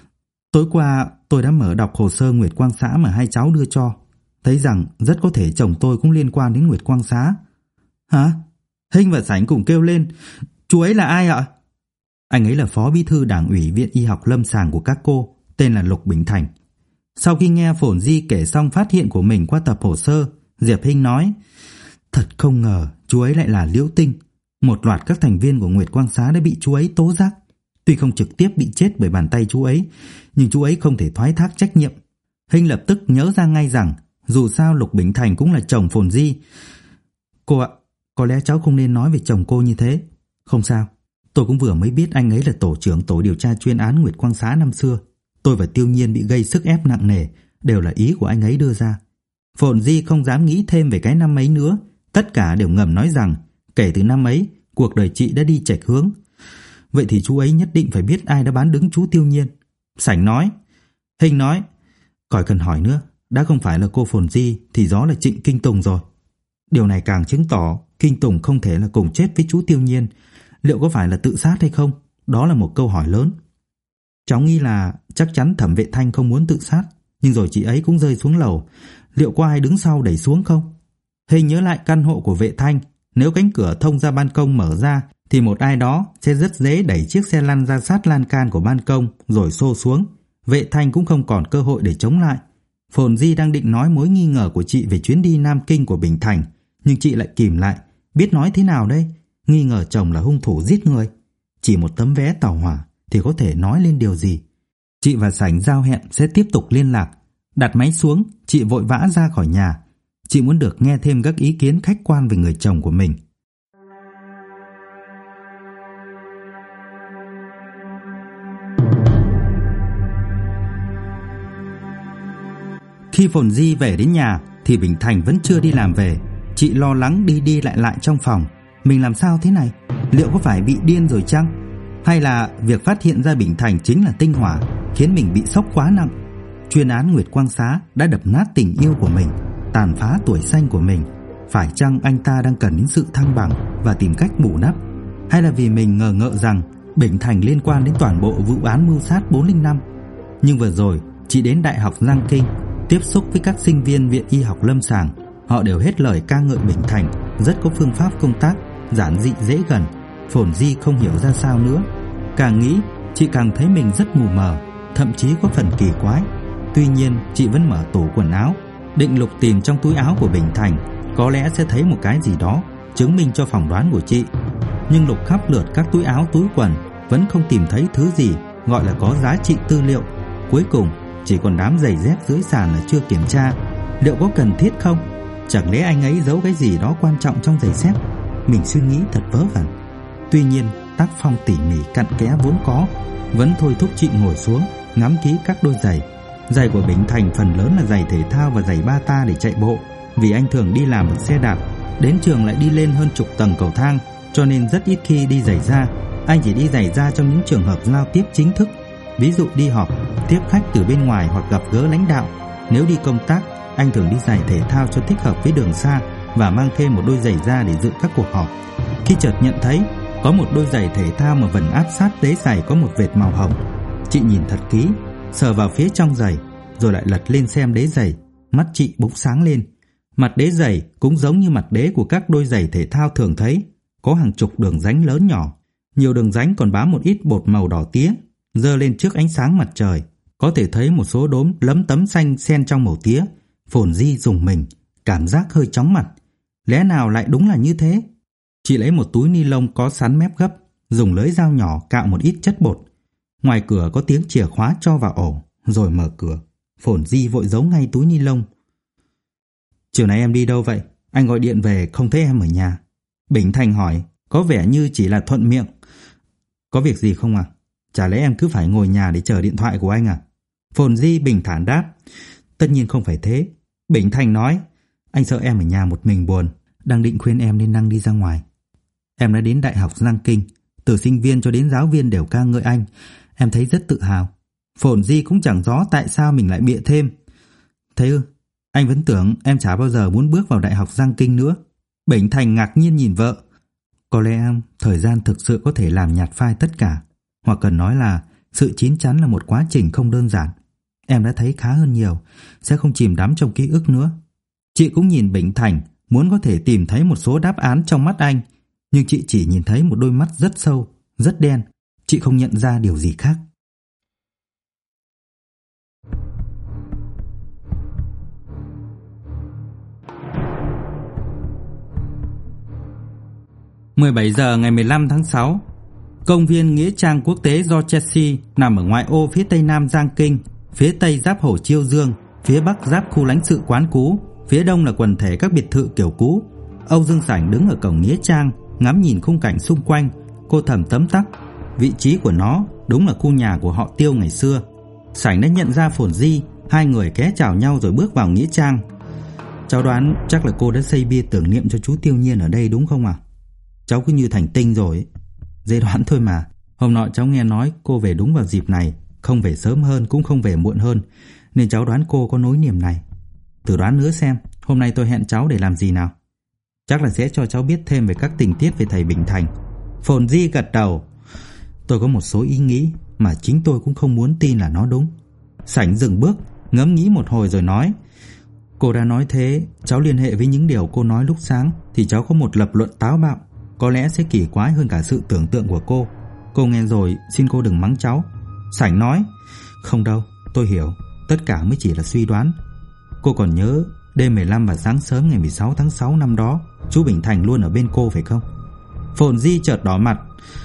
Tối qua tôi đã mở đọc hồ sơ Nguyệt Quang Xã mà hai cháu đưa cho, thấy rằng rất có thể chồng tôi cũng liên quan đến Nguyệt Quang Xã. Hả? Hinh và Sảnh cùng kêu lên. Chú ấy là ai ạ? Anh ấy là phó bí thư Đảng ủy Viện Y học Lâm sàng của các cô, tên là Lục Bình Thành. Sau khi nghe Phồn Di kể xong phát hiện của mình qua tập hồ sơ, Diệp Hinh nói. Thật không ngờ chú ấy lại là Liễu Tinh. Một loạt các thành viên của Nguyệt Quang Xá đã bị chú ấy tố giác. Tuy không trực tiếp bị chết bởi bàn tay chú ấy, nhưng chú ấy không thể thoái thác trách nhiệm. Hinh lập tức nhớ ra ngay rằng dù sao Lục Bình Thành cũng là chồng Phồn Di. Cô ạ, có lẽ cháu không nên nói về chồng cô như thế. Không sao, tôi cũng vừa mới biết anh ấy là tổ trưởng tổ điều tra chuyên án Nguyệt Quang Xá năm xưa. Tôi và Tiêu Nhiên bị gây sức ép nặng nề, đều là ý của anh ấy đưa ra. Phồn Di không dám nghĩ thêm về cái năm ấy nữa. Tất cả đều ngầm nói rằng kể từ năm ấy, cuộc đời chị đã đi chệch hướng. Vậy thì chú ấy nhất định phải biết ai đã bán đứng chú Tiêu Nhiên. Sảnh nói. Hinh nói. Khỏi cần hỏi nữa, đã không phải là cô Phồn Di thì đó là Trịnh Kinh Tùng rồi. Điều này càng chứng tỏ Kinh Tùng không thể là cùng chết với chú Tiêu Nhiên. Liệu có phải là tự sát hay không? Đó là một câu hỏi lớn. Cháu nghĩ là chắc chắn Thẩm Vệ Thanh không muốn tự sát, nhưng rồi chị ấy cũng rơi xuống lầu. Liệu có ai đứng sau đẩy xuống không? Hinh nhớ lại căn hộ của Vệ Thanh. Nếu cánh cửa thông ra ban công mở ra thì một ai đó sẽ rất dễ đẩy chiếc xe lăn ra sát lan can của ban công rồi xô xuống. Vệ Thanh cũng không còn cơ hội để chống lại. Phồn Di đang định nói mối nghi ngờ của chị về chuyến đi Nam Kinh của Bình Thành, nhưng chị lại kìm lại. Biết nói thế nào đây? Nghi ngờ chồng là hung thủ giết người. Chỉ một tấm vé tàu hỏa thì có thể nói lên điều gì? Chị và Sảnh giao hẹn sẽ tiếp tục liên lạc. Đặt máy xuống, chị vội vã ra khỏi nhà. Chị muốn được nghe thêm các ý kiến khách quan về người chồng của mình. Khi Phồn Di về đến nhà thì Bình Thành vẫn chưa đi làm về. Chị lo lắng đi lại trong phòng. Mình làm sao thế này? Liệu có phải bị điên rồi chăng? Hay là việc phát hiện ra Bình Thành chính là tinh hỏa khiến mình bị sốc quá nặng? Chuyên án Nguyệt Quang Xá đã đập nát tình yêu của mình, tàn phá tuổi xanh của mình. Phải chăng anh ta đang cần đến sự thăng bằng và tìm cách bù đắp? Hay là vì mình ngờ ngợ rằng Bình Thành liên quan đến toàn bộ vụ án mưu sát 405? Nhưng vừa rồi chị đến Đại học Giang Kinh, tiếp xúc với các sinh viên viện y học lâm sàng. Họ đều hết lời ca ngợi Bình Thành rất có phương pháp công tác, giản dị dễ gần. Phồn Di không hiểu ra sao nữa. Càng nghĩ chị càng thấy mình rất mù mờ, thậm chí có phần kỳ quái. Tuy nhiên chị vẫn mở tủ quần áo, định lục tìm trong túi áo của Bình Thành, có lẽ sẽ thấy một cái gì đó chứng minh cho phỏng đoán của chị. Nhưng lục khắp lượt các túi áo túi quần vẫn không tìm thấy thứ gì gọi là có giá trị tư liệu. Cuối cùng chỉ còn đám giày dép dưới sàn là chưa kiểm tra. Liệu có cần thiết không? Chẳng lẽ anh ấy giấu cái gì đó quan trọng trong giày dép? Mình suy nghĩ thật vớ vẩn. Tuy nhiên tác phong tỉ mỉ cặn kẽ vốn có vẫn thôi thúc chị ngồi xuống ngắm kỹ các đôi giày. Giày của Bình Thành phần lớn là giày thể thao và giày bata để chạy bộ. Vì anh thường đi làm bằng xe đạp, đến trường lại đi lên hơn chục tầng cầu thang, cho nên rất ít khi đi giày da. Anh chỉ đi giày da trong những trường hợp giao tiếp chính thức, ví dụ đi họp, tiếp khách từ bên ngoài hoặc gặp gỡ lãnh đạo. Nếu đi công tác, anh thường đi giày thể thao cho thích hợp với đường xa và mang thêm một đôi giày da để dự các cuộc họp. Khi chợt nhận thấy có một đôi giày thể thao mà vẫn áp sát đế giày có một vệt màu hồng, chị nhìn thật kỹ, sờ vào phía trong giày, rồi lại lật lên xem đế giày. Mắt chị bỗng sáng lên. Mặt đế giày cũng giống như mặt đế của các đôi giày thể thao thường thấy, có hàng chục đường rãnh lớn nhỏ, nhiều đường rãnh còn bám một ít bột màu đỏ tía, dơ lên trước ánh sáng mặt trời. Có thể thấy một số đốm lấm tấm xanh xen trong màu tía. Phồn Di rùng mình, cảm giác hơi chóng mặt. Lẽ nào lại đúng là như thế? Chị lấy một túi ni lông có sắn mép gấp, dùng lưỡi dao nhỏ cạo một ít chất bột. Ngoài cửa có tiếng chìa khóa cho vào ổ, rồi mở cửa. Phồn Di vội giấu ngay túi ni lông. Chiều nay em đi đâu vậy? Anh gọi điện về không thấy em ở nhà. Bình Thành hỏi, có vẻ như chỉ là thuận miệng. Có việc gì không à? Chả lẽ em cứ phải ngồi nhà để chờ điện thoại của anh à? Phồn Di bình thản đáp. Tất nhiên không phải thế. Bình Thành nói, anh sợ em ở nhà một mình buồn, đang định khuyên em nên năng đi ra ngoài. Em đã đến Đại học Giang Kinh, từ sinh viên cho đến giáo viên đều ca ngợi anh. Em thấy rất tự hào. Phồn Di cũng chẳng rõ tại sao mình lại bịa thêm. Thế ư? Anh vẫn tưởng em chả bao giờ muốn bước vào Đại học Giang Kinh nữa. Bình Thành ngạc nhiên nhìn vợ. Có lẽ thời gian thực sự có thể làm nhạt phai tất cả, hoặc cần nói là sự chín chắn là một quá trình không đơn giản. Em đã thấy khá hơn nhiều, sẽ không chìm đắm trong ký ức nữa. Chị cũng nhìn Bình Thành, muốn có thể tìm thấy một số đáp án trong mắt anh, nhưng chị chỉ nhìn thấy một đôi mắt rất sâu, rất đen. Chị không nhận ra điều gì khác. 17 giờ ngày 15 tháng 6, công viên Nghĩa trang quốc tế do Chelsea nằm ở ngoại ô phía tây nam Giang Kinh, phía tây giáp Hồ Chiêu Dương, phía bắc giáp khu lãnh sự quán cũ, phía đông là quần thể các biệt thự kiểu cũ. Âu Dương Sảnh đứng ở cổng Nghĩa trang, ngắm nhìn khung cảnh xung quanh. Cô thầm tấm tắc, vị trí của nó đúng là khu nhà của họ Tiêu ngày xưa. Sảnh đã nhận ra Phồn Di, hai người ké chào nhau rồi bước vào Nghĩa trang. Cháu đoán chắc là cô đã xây bia tưởng niệm cho chú Tiêu Nhiên ở đây đúng không ạ? Cháu cứ như thành tinh rồi. Dễ đoán thôi mà. Hôm nọ cháu nghe nói cô về đúng vào dịp này, không về sớm hơn cũng không về muộn hơn, nên cháu đoán cô có nối niềm này. Thử đoán nữa xem, hôm nay tôi hẹn cháu để làm gì nào? Chắc là sẽ cho cháu biết thêm về các tình tiết về thầy Bình Thành. Phồn Di gật đầu. Tôi có một số ý nghĩ mà chính tôi cũng không muốn tin là nó đúng. Sảnh dừng bước, ngẫm nghĩ một hồi rồi nói, cô đã nói thế, cháu liên hệ với những điều cô nói lúc sáng thì cháu có một lập luận táo bạo, có lẽ sẽ kỳ quái hơn cả sự tưởng tượng của cô. Cô nghe rồi, xin cô đừng mắng cháu. Sảnh nói, không đâu, tôi hiểu, tất cả mới chỉ là suy đoán. Cô còn nhớ đêm 15 và sáng sớm ngày 16 tháng 6 năm đó, chú Bình Thành luôn ở bên cô phải không? Phồn Di chợt đỏ mặt.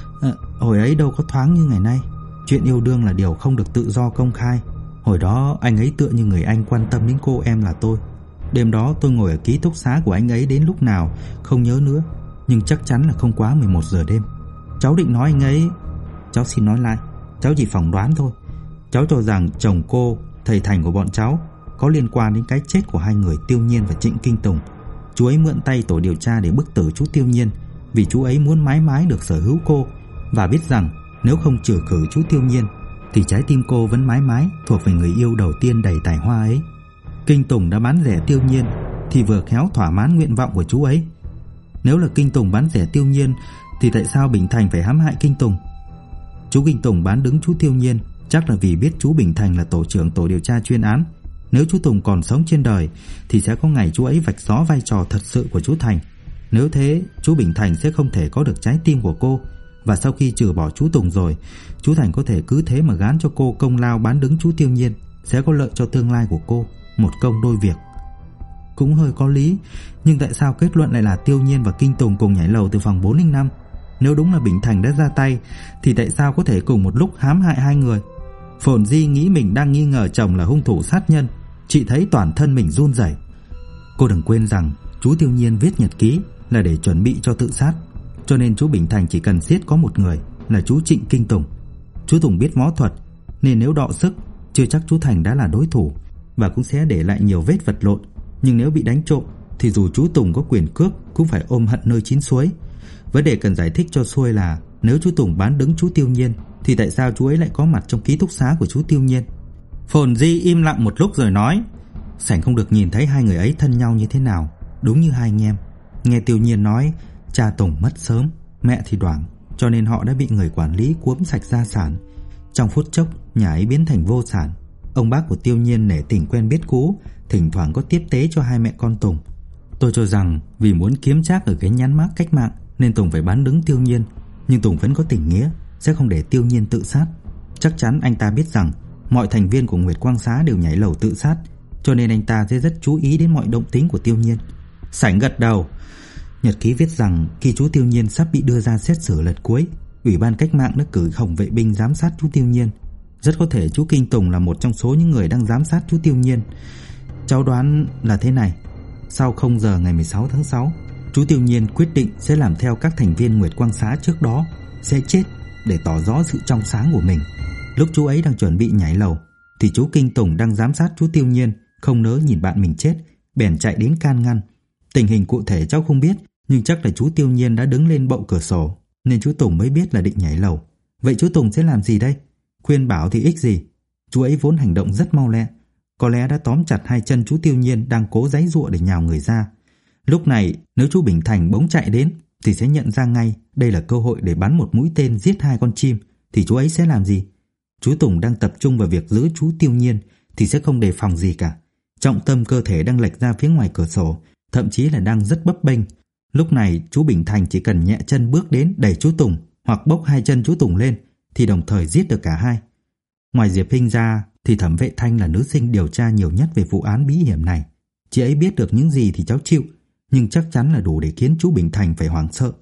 Hồi ấy đâu có thoáng như ngày nay. Chuyện yêu đương là điều không được tự do công khai. Hồi đó anh ấy tựa như người anh quan tâm đến cô em là tôi. Đêm đó tôi ngồi ở ký túc xá của anh ấy đến lúc nào không nhớ nữa, nhưng chắc chắn là không quá 11 giờ đêm. Cháu định nói anh ấy. Cháu xin nói lại, cháu chỉ phỏng đoán thôi. Cháu cho rằng chồng cô, thầy Thành của bọn cháu, có liên quan đến cái chết của hai người Tiêu Nhiên và Trịnh Kinh Tùng. Chú ấy mượn tay tổ điều tra để bức tử chú Tiêu Nhiên, vì chú ấy muốn mãi mãi được sở hữu cô, và biết rằng nếu không trừ khử chú Tiêu Nhiên thì trái tim cô vẫn mãi mãi thuộc về người yêu đầu tiên đầy tài hoa ấy. Kinh Tùng đã bán rẻ Tiêu Nhiên thì vừa khéo thỏa mãn nguyện vọng của chú ấy. Nếu là Kinh Tùng bán rẻ Tiêu Nhiên thì tại sao Bình Thành phải hãm hại Kinh Tùng? Chú Kinh Tùng bán đứng chú Tiêu Nhiên chắc là vì biết chú Bình Thành là tổ trưởng tổ điều tra chuyên án. Nếu chú Tùng còn sống trên đời thì sẽ có ngày chú ấy vạch rõ vai trò thật sự của chú Thành. Nếu thế, chú Bình Thành sẽ không thể có được trái tim của cô. Và sau khi trừ bỏ chú Tùng rồi, chú Thành có thể cứ thế mà gán cho cô công lao bán đứng chú Tiêu Nhiên, sẽ có lợi cho tương lai của cô, một công đôi việc. Cũng hơi có lý, nhưng tại sao kết luận lại là Tiêu Nhiên và Kinh Tùng cùng nhảy lầu từ phòng 405? Nếu đúng là Bình Thành đã ra tay thì tại sao có thể cùng một lúc hãm hại hai người? Phồn Di nghĩ mình đang nghi ngờ chồng là hung thủ sát nhân. Chị thấy toàn thân mình run rẩy. Cô đừng quên rằng chú Tiêu Nhiên viết nhật ký là để chuẩn bị cho tự sát, cho nên chú Bình Thành chỉ cần giết có một người là chú Trịnh Kinh Tùng. Chú Tùng biết võ thuật nên nếu đọ sức chưa chắc chú Thành đã là đối thủ, và cũng sẽ để lại nhiều vết vật lộn. Nhưng nếu bị đánh trộm thì dù chú Tùng có quyền cước cũng phải ôm hận nơi chín suối. Vấn đề cần giải thích cho xuôi là nếu chú Tùng bán đứng chú Tiêu Nhiên thì tại sao chú ấy lại có mặt trong ký túc xá của chú Tiêu Nhiên? Phồn Di im lặng một lúc rồi nói, Sảnh không được nhìn thấy hai người ấy thân nhau như thế nào, đúng như hai anh em. Nghe Tiêu Nhiên nói cha Tùng mất sớm, mẹ thì đoảng, cho nên họ đã bị người quản lý cuốn sạch gia sản. Trong phút chốc nhà ấy biến thành vô sản. Ông bác của Tiêu Nhiên nể tình quen biết cũ, thỉnh thoảng có tiếp tế cho hai mẹ con Tùng. Tôi cho rằng vì muốn kiếm trác ở cái nhãn mác cách mạng nên Tùng phải bán đứng Tiêu Nhiên, nhưng Tùng vẫn có tình nghĩa, sẽ không để Tiêu Nhiên tự sát. Chắc chắn anh ta biết rằng mọi thành viên của Nguyệt Quang Xá đều nhảy lầu tự sát, cho nên anh ta sẽ rất chú ý đến mọi động tĩnh của Tiêu Nhiên. Sảnh gật đầu. Nhật ký viết rằng khi chú Tiêu Nhiên sắp bị đưa ra xét xử lần cuối, Ủy ban cách mạng đã cử Hồng vệ binh giám sát chú Tiêu Nhiên. Rất có thể chú Kinh Tùng là một trong số những người đang giám sát chú Tiêu Nhiên. Cháu đoán là thế này. Sau 0 giờ ngày 16 tháng 6, chú Tiêu Nhiên quyết định sẽ làm theo các thành viên Nguyệt Quang Xá trước đó, sẽ chết để tỏ rõ sự trong sáng của mình. Lúc chú ấy đang chuẩn bị nhảy lầu thì chú Kinh Tùng đang giám sát chú Tiêu Nhiên, không nỡ nhìn bạn mình chết, bèn chạy đến can ngăn. Tình hình cụ thể cháu không biết, nhưng chắc là chú Tiêu Nhiên đã đứng lên bậu cửa sổ nên chú Tùng mới biết là định nhảy lầu. Vậy chú Tùng sẽ làm gì đây? Khuyên bảo thì ích gì? Chú ấy vốn hành động rất mau lẹ, có lẽ đã tóm chặt hai chân chú Tiêu Nhiên đang cố giãy giụa để nhào người ra. Lúc này nếu chú Bình Thành bỗng chạy đến thì sẽ nhận ra ngay đây là cơ hội để bắn một mũi tên giết hai con chim. Thì chú ấy sẽ làm gì? Chú Tùng đang tập trung vào việc giữ chú Tiêu Nhiên thì sẽ không đề phòng gì cả. Trọng tâm cơ thể đang lệch ra phía ngoài cửa sổ, thậm chí là đang rất bấp bênh. Lúc này chú Bình Thành chỉ cần nhẹ chân bước đến đẩy chú Tùng hoặc bốc hai chân chú Tùng lên thì đồng thời giết được cả hai. Ngoài Diệp Hinh ra thì Thẩm Vệ Thanh là nữ sinh điều tra nhiều nhất về vụ án bí hiểm này. Chị ấy biết được những gì thì cháu chịu, nhưng chắc chắn là đủ để khiến chú Bình Thành phải hoảng sợ.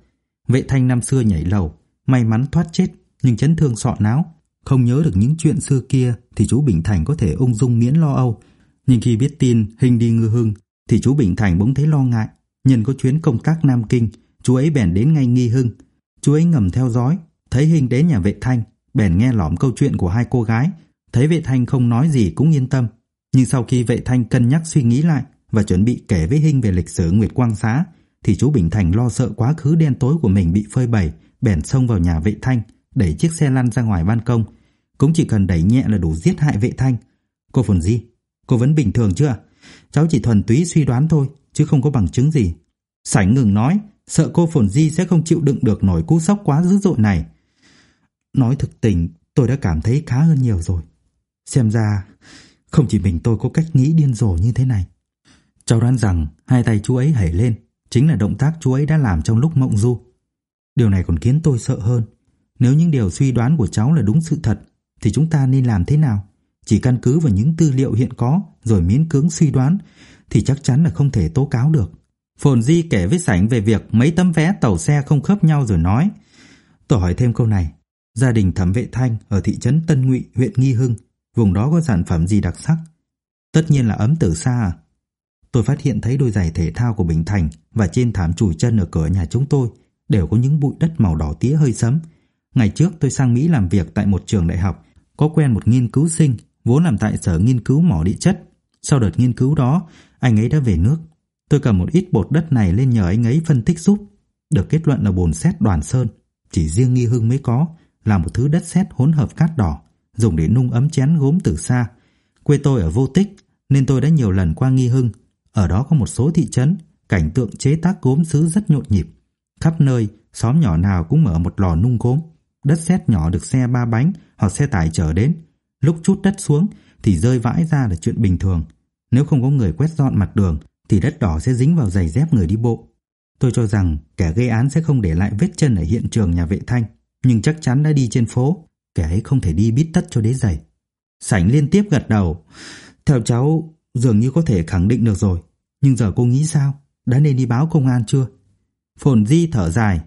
Vệ Thanh năm xưa nhảy lầu, may mắn thoát chết nhưng chấn thương sọ não, không nhớ được những chuyện xưa kia thì chú Bình Thành có thể ung dung miễn lo âu. Nhưng khi biết tin Hình đi Ngư Hưng thì chú Bình Thành bỗng thấy lo ngại. Nhân có chuyến công tác Nam Kinh, chú ấy bèn đến ngay Nghi Hưng. Chú ấy ngầm theo dõi, thấy Hình đến nhà Vệ Thanh, bèn nghe lỏm câu chuyện của hai cô gái. Thấy Vệ Thanh không nói gì cũng yên tâm. Nhưng sau khi Vệ Thanh cân nhắc suy nghĩ lại và chuẩn bị kể với Hình về lịch sử Nguyệt Quang Xá, thì chú Bình Thành lo sợ quá khứ đen tối của mình bị phơi bày, bèn xông vào nhà Vệ Thanh, đẩy chiếc xe lăn ra ngoài ban công. Cũng chỉ cần đẩy nhẹ là đủ giết hại Vệ Thanh. Cô Phồn Di, cô vẫn bình thường chứ ạ? Cháu chỉ thuần túy suy đoán thôi, chứ không có bằng chứng gì. Sảnh ngừng nói, sợ cô Phồn Di sẽ không chịu đựng được nổi cú sốc quá dữ dội này. Nói thực tình, tôi đã cảm thấy khá hơn nhiều rồi. Xem ra, không chỉ mình tôi có cách nghĩ điên rồ như thế này. Cháu đoán rằng hai tay chú ấy hẩy lên chính là động tác chú ấy đã làm trong lúc mộng du. Điều này còn khiến tôi sợ hơn. Nếu những điều suy đoán của cháu là đúng sự thật, thì chúng ta nên làm thế nào? Chỉ căn cứ vào những tư liệu hiện có rồi miễn cưỡng suy đoán thì chắc chắn là không thể tố cáo được. Phồn Di kể với Sảnh về việc mấy tấm vé tàu xe không khớp nhau rồi nói: Tôi hỏi thêm câu này, gia đình Thẩm Vệ Thanh ở thị trấn Tân Ngụy, huyện Nghi Hưng, vùng đó có sản phẩm gì đặc sắc? Tất nhiên là ấm từ xa à? Tôi phát hiện thấy đôi giày thể thao của Bình Thành và trên thảm chùi chân ở cửa nhà chúng tôi đều có những bụi đất màu đỏ tía hơi sẫm. Ngày trước tôi sang Mỹ làm việc tại một trường đại học, có quen một nghiên cứu sinh vốn làm tại sở nghiên cứu mỏ địa chất. Sau đợt nghiên cứu đó, anh ấy đã về nước. Tôi cầm một ít bột đất này lên nhờ anh ấy phân tích giúp. Được kết luận là bồn sét Đoàn Sơn, chỉ riêng Nghi Hưng mới có, là một thứ đất sét hỗn hợp cát đỏ, dùng để nung ấm chén gốm từ xa. Quê tôi ở Vô Tích nên tôi đã nhiều lần qua Nghi Hưng. Ở đó có một số thị trấn, cảnh tượng chế tác gốm sứ rất nhộn nhịp. Khắp nơi, xóm nhỏ nào cũng mở một lò nung gốm. Đất sét nhỏ được xe 3 bánh hoặc xe tải chở đến. Lúc trút đất xuống thì rơi vãi ra là chuyện bình thường. Nếu không có người quét dọn mặt đường thì đất đỏ sẽ dính vào giày dép người đi bộ. Tôi cho rằng kẻ gây án sẽ không để lại vết chân ở hiện trường nhà Vệ Thanh, nhưng chắc chắn đã đi trên phố. Kẻ ấy không thể đi bít tất cho đế giày. Sảnh liên tiếp gật đầu. Theo cháu, dường như có thể khẳng định được rồi. Nhưng giờ cô nghĩ sao? Đã nên đi báo công an chưa? Phồn Di thở dài.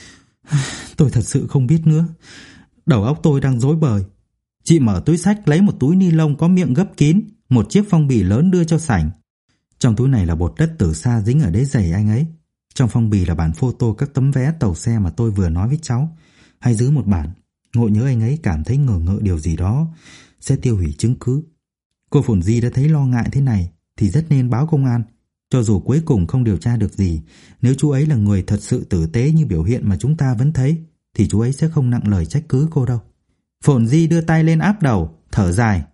Tôi thật sự không biết nữa. Đầu óc tôi đang rối bời. Chị mở túi xách lấy một túi ni lông có miệng gấp kín, một chiếc phong bì lớn đưa cho Sảnh. Trong túi này là bột đất từ xa dính ở đế giày anh ấy. Trong phong bì là bản photo các tấm vé tàu xe mà tôi vừa nói với cháu. Hãy giữ một bản. Ngộ nhớ anh ấy cảm thấy ngờ ngợ điều gì đó sẽ tiêu hủy chứng cứ. Cô Phồn Di đã thấy lo ngại thế này thì rất nên báo công an. Cho dù cuối cùng không điều tra được gì, nếu chú ấy là người thật sự tử tế như biểu hiện mà chúng ta vẫn thấy, thì chú ấy sẽ không nặng lời trách cứ cô đâu. Phồn Di đưa tay lên áp đầu, thở dài.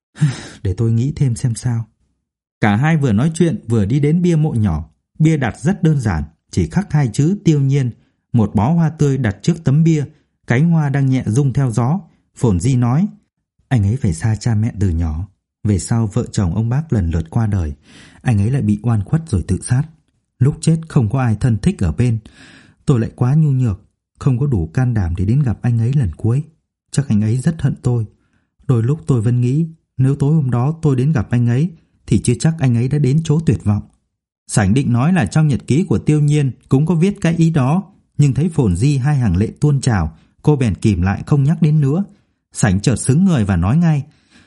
Để tôi nghĩ thêm xem sao. Cả hai vừa nói chuyện vừa đi đến bia mộ nhỏ. Bia đặt rất đơn giản, chỉ khắc hai chữ Tiêu Nhiên. Một bó hoa tươi đặt trước tấm bia, cánh hoa đang nhẹ rung theo gió. Phồn Di nói: Anh ấy phải xa cha mẹ từ nhỏ. Về sau vợ chồng ông bác lần lượt qua đời, anh ấy lại bị oan khuất rồi tự sát. Lúc chết không có ai thân thích ở bên. Tôi lại quá nhu nhược, không có đủ can đảm để đến gặp anh ấy lần cuối. Chắc anh ấy rất hận tôi. Đôi lúc tôi vẫn nghĩ nếu tối hôm đó tôi đến gặp anh ấy thì chưa chắc anh ấy đã đến chỗ tuyệt vọng. Sảnh định nói là trong nhật ký của Tiêu Nhiên cũng có viết cái ý đó, nhưng thấy Phồn Di hai hàng lệ tuôn trào, cô bèn kìm lại không nhắc đến nữa. Sảnh chợt sững người và nói ngay: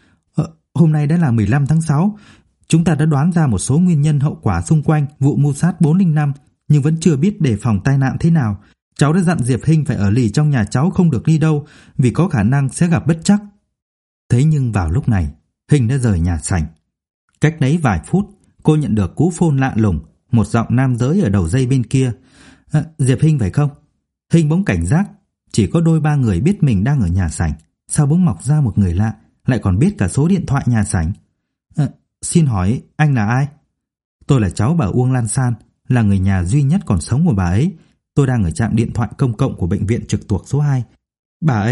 Hôm nay đã là 15 tháng 6. Chúng ta đã đoán ra một số nguyên nhân hậu quả xung quanh vụ mưu sát 405, nhưng vẫn chưa biết đề phòng tai nạn thế nào. Cháu đã dặn Diệp Hinh phải ở lì trong nhà cháu, không được đi đâu, vì có khả năng sẽ gặp bất trắc. Thế nhưng vào lúc này, Hinh đã rời nhà Sảnh. Cách đấy vài phút, cô nhận được cú phone lạ lùng, một giọng nam giới ở đầu dây bên kia. Diệp Hinh phải không? Hinh bỗng cảnh giác, chỉ có đôi ba người biết mình đang ở nhà Sảnh. Sao bỗng mọc ra một người lạ, lại còn biết cả số điện thoại nhà Sảnh? Xin hỏi anh là ai? Tôi là cháu bà Uông Lan San, là người nhà duy nhất còn sống của bà ấy. Tôi đang ở trạm điện thoại công cộng của bệnh viện trực thuộc số 2. Bà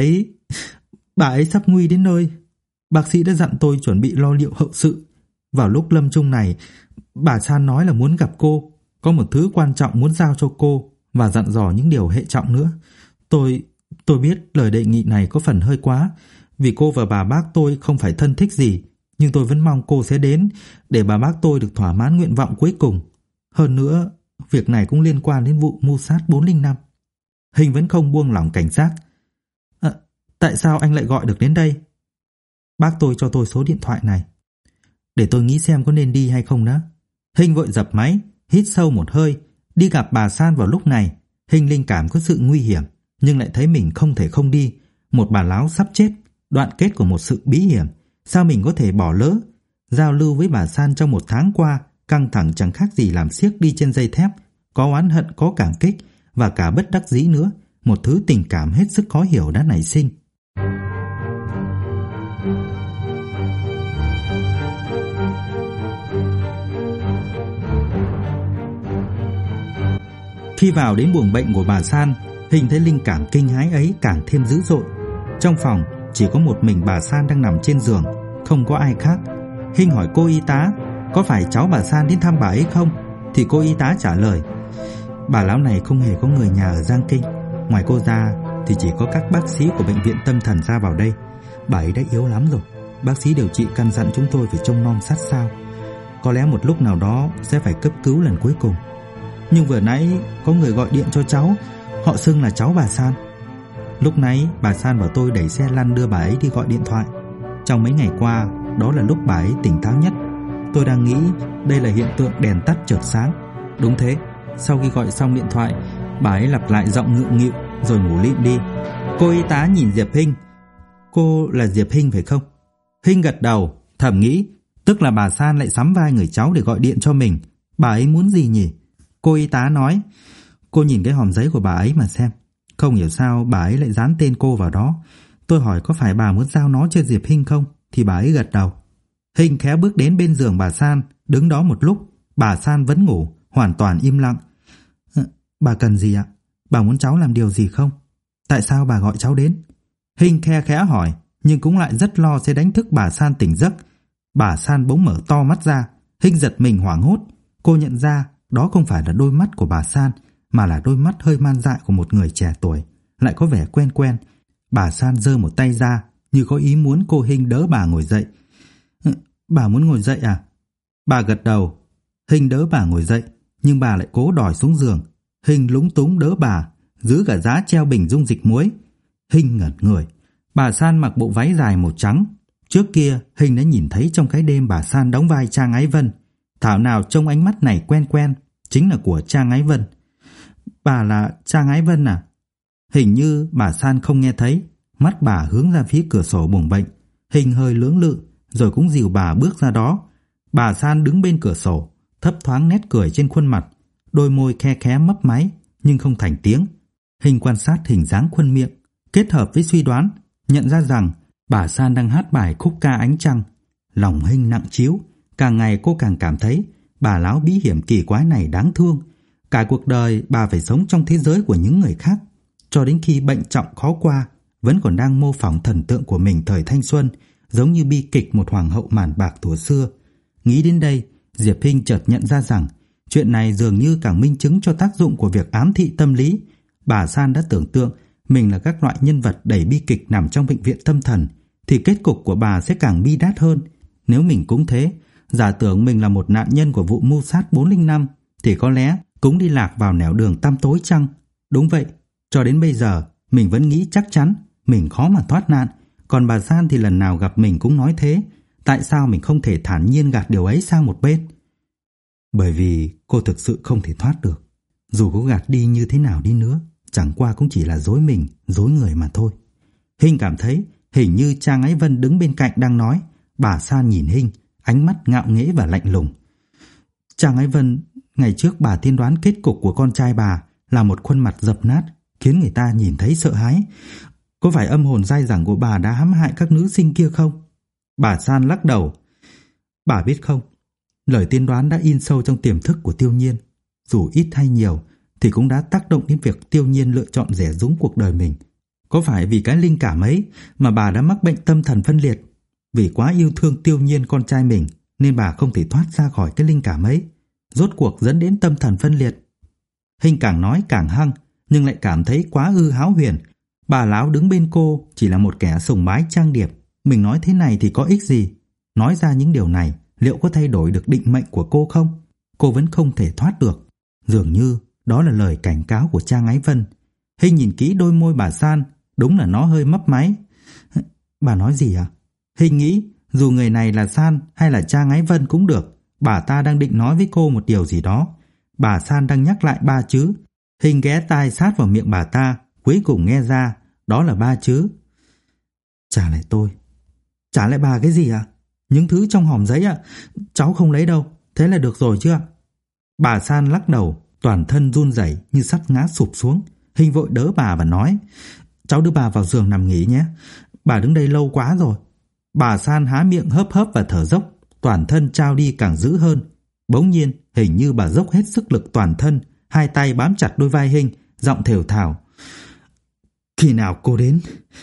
ấy sắp nguy đến nơi. Bác sĩ đã dặn tôi chuẩn bị lo liệu hậu sự. Vào lúc lâm chung này, bà San nói là muốn gặp cô, có một thứ quan trọng muốn giao cho cô và dặn dò những điều hệ trọng nữa. Tôi biết lời đề nghị này có phần hơi quá, vì cô và bà bác tôi không phải thân thích gì, nhưng tôi vẫn mong cô sẽ đến để bà bác tôi được thỏa mãn nguyện vọng cuối cùng. Hơn nữa, việc này cũng liên quan đến vụ mưu sát 405. Hình vẫn không buông lỏng cảnh giác. Tại sao anh lại gọi được đến đây? Bác tôi cho tôi số điện thoại này, để tôi nghĩ xem có nên đi hay không đó. Hình vội dập máy, hít sâu một hơi. Đi gặp bà San vào lúc này, Hình linh cảm có sự nguy hiểm, nhưng lại thấy mình không thể không đi. Một bà láo sắp chết, đoạn kết của một sự bí hiểm, sao mình có thể bỏ lỡ? Giao lưu với bà San trong 1 tháng qua, căng thẳng chẳng khác gì làm xiếc đi trên dây thép, có oán hận, có cảm kích và cả bất đắc dĩ nữa. Một thứ tình cảm hết sức khó hiểu đã nảy sinh. Khi vào đến buồng bệnh của bà San, Hình thấy linh cảm kinh hãi ấy càng thêm dữ dội. Trong phòng chỉ có một mình bà San đang nằm trên giường, không có ai khác. Hình hỏi cô y tá có phải cháu bà San đến thăm bà ấy không, thì cô y tá trả lời bà lão này không hề có người nhà ở Giang Kinh, ngoài cô ra thì chỉ có các bác sĩ của bệnh viện tâm thần ra vào đây. Bà ấy đã yếu lắm rồi, bác sĩ điều trị căn dặn chúng tôi phải trông nom sát sao, có lẽ một lúc nào đó sẽ phải cấp cứu lần cuối cùng. Nhưng vừa nãy có người gọi điện cho cháu, họ xưng là cháu bà San. Lúc nãy bà San bảo tôi đẩy xe lăn đưa bà ấy đi gọi điện thoại. Trong mấy ngày qua, đó là lúc bà ấy tỉnh táo nhất. Tôi đang nghĩ đây là hiện tượng đèn tắt chợt sáng. Đúng thế, sau khi gọi xong điện thoại, bà ấy lặp lại giọng ngượng nghịu rồi ngủ lịm đi. Cô y tá nhìn Diệp Hinh. Cô là Diệp Hinh phải không? Hinh gật đầu, thầm nghĩ, tức là bà San lại sắm vai người cháu để gọi điện cho mình. Bà ấy muốn gì nhỉ? Cô y tá nói, cô nhìn cái hòm giấy của bà ấy mà xem. Không hiểu sao bà ấy lại dán tên cô vào đó. Tôi hỏi có phải bà muốn giao nó cho Diệp Hinh không, thì bà ấy gật đầu. Hinh khéo bước đến bên giường bà San, đứng đó một lúc. Bà San vẫn ngủ, hoàn toàn im lặng. Bà cần gì ạ? Bà muốn cháu làm điều gì không? Tại sao bà gọi cháu đến? Hinh khe khẽ hỏi, nhưng cũng lại rất lo sẽ đánh thức bà San tỉnh giấc. Bà San bỗng mở to mắt ra. Hinh giật mình hoảng hốt. Cô nhận ra đó không phải là đôi mắt của bà San, mà là đôi mắt hơi man dại của một người trẻ tuổi, lại có vẻ quen quen. Bà San giơ một tay ra, như có ý muốn cô Hinh đỡ bà ngồi dậy. Bà muốn ngồi dậy à? Bà gật đầu. Hinh đỡ bà ngồi dậy, nhưng bà lại cố đòi xuống giường. Hinh lúng túng đỡ bà, giữ cả giá treo bình dung dịch muối. Hinh ngẩn người. Bà San mặc bộ váy dài màu trắng. Trước kia Hinh đã nhìn thấy trong cái đêm bà San đóng vai Trang Ái Vân. Thảo nào trông ánh mắt này quen quen, chính là của Trang Ái Vân. Bà là Trang Ái Vân à? Hình như bà San không nghe thấy. Mắt bà hướng ra phía cửa sổ buồng bệnh. Hinh hơi lưỡng lự, rồi cũng dìu bà bước ra đó. Bà San đứng bên cửa sổ, thấp thoáng nét cười trên khuôn mặt, đôi môi khe khẽ mấp máy nhưng không thành tiếng. Hinh quan sát hình dáng khuôn miệng, kết hợp với suy đoán, nhận ra rằng bà San đang hát bài khúc ca Ánh Trăng. Lòng Hinh nặng trĩu, càng ngày cô càng cảm thấy bà lão bí hiểm kỳ quái này đáng thương. Cả cuộc đời bà phải sống trong thế giới của những người khác, cho đến khi bệnh trọng khó qua, vẫn còn đang mô phỏng thần tượng của mình thời thanh xuân, giống như bi kịch một hoàng hậu màn bạc thuở xưa. Nghĩ đến đây, Diệp Hinh chợt nhận ra rằng chuyện này dường như càng minh chứng cho tác dụng của việc ám thị tâm lý. Bà San đã tưởng tượng mình là các loại nhân vật đầy bi kịch nằm trong bệnh viện tâm thần, thì kết cục của bà sẽ càng bi đát hơn. Nếu mình cũng thế, giả tưởng mình là một nạn nhân của vụ mưu sát 405, thì có lẽ cũng đi lạc vào nẻo đường tăm tối chăng? Đúng vậy, cho đến bây giờ mình vẫn nghĩ chắc chắn mình khó mà thoát nạn. Còn bà San thì lần nào gặp mình cũng nói thế. Tại sao mình không thể thản nhiên gạt điều ấy sang một bên? Bởi vì cô thực sự không thể thoát được. Dù có gạt đi như thế nào đi nữa, chẳng qua cũng chỉ là dối mình, dối người mà thôi. Hinh cảm thấy hình như Trang Ái Vân đứng bên cạnh đang nói. Bà San nhìn Hinh, ánh mắt ngạo nghễ và lạnh lùng. Trang Ái Vân, ngày trước bà tiên đoán kết cục của con trai bà là một khuôn mặt dập nát, khiến người ta nhìn thấy sợ hãi. Có phải âm hồn dai dẳng của bà đã hãm hại các nữ sinh kia không? Bà San lắc đầu. Bà biết không, lời tiên đoán đã in sâu trong tiềm thức của Tiêu Nhiên. Dù ít hay nhiều thì cũng đã tác động đến việc Tiêu Nhiên lựa chọn rẻ rúng cuộc đời mình. Có phải vì cái linh cảm ấy mà bà đã mắc bệnh tâm thần phân liệt? Vì quá yêu thương Tiêu Nhiên con trai mình nên bà không thể thoát ra khỏi cái linh cảm ấy, rốt cuộc dẫn đến tâm thần phân liệt. Hinh càng nói càng hăng, nhưng lại cảm thấy quá ư hão huyền. Bà lão đứng bên cô chỉ là một kẻ sùng bái trang điệp. Mình nói thế này thì có ích gì? Nói ra những điều này liệu có thay đổi được định mệnh của cô không? Cô vẫn không thể thoát được. Dường như đó là lời cảnh cáo của Trang Ái Vân. Hình nhìn kỹ đôi môi bà San, đúng là nó hơi mấp máy. Bà nói gì à? Hình nghĩ dù người này là San hay là Trang Ái Vân cũng được, bà ta đang định nói với cô một điều gì đó. Bà San đang nhắc lại 3 chữ. Hình ghé tai sát vào miệng bà ta, cuối cùng nghe ra đó là 3 chữ. Trả lại tôi. Trả lại bà cái gì à? Những thứ trong hòm giấy ạ? Cháu không lấy đâu, thế là được rồi chứ ạ? Bà San lắc đầu, toàn thân run rẩy như sắp ngã sụp xuống. Hình vội đỡ bà và nói, cháu đưa bà vào giường nằm nghỉ nhé, bà đứng đây lâu quá rồi. Bà San há miệng hớp hớp và thở dốc, toàn thân trao đi càng dữ hơn. Bỗng nhiên hình như bà dốc hết sức lực toàn thân, hai tay bám chặt đôi vai Hình, giọng thều thào. Khi nào cô đến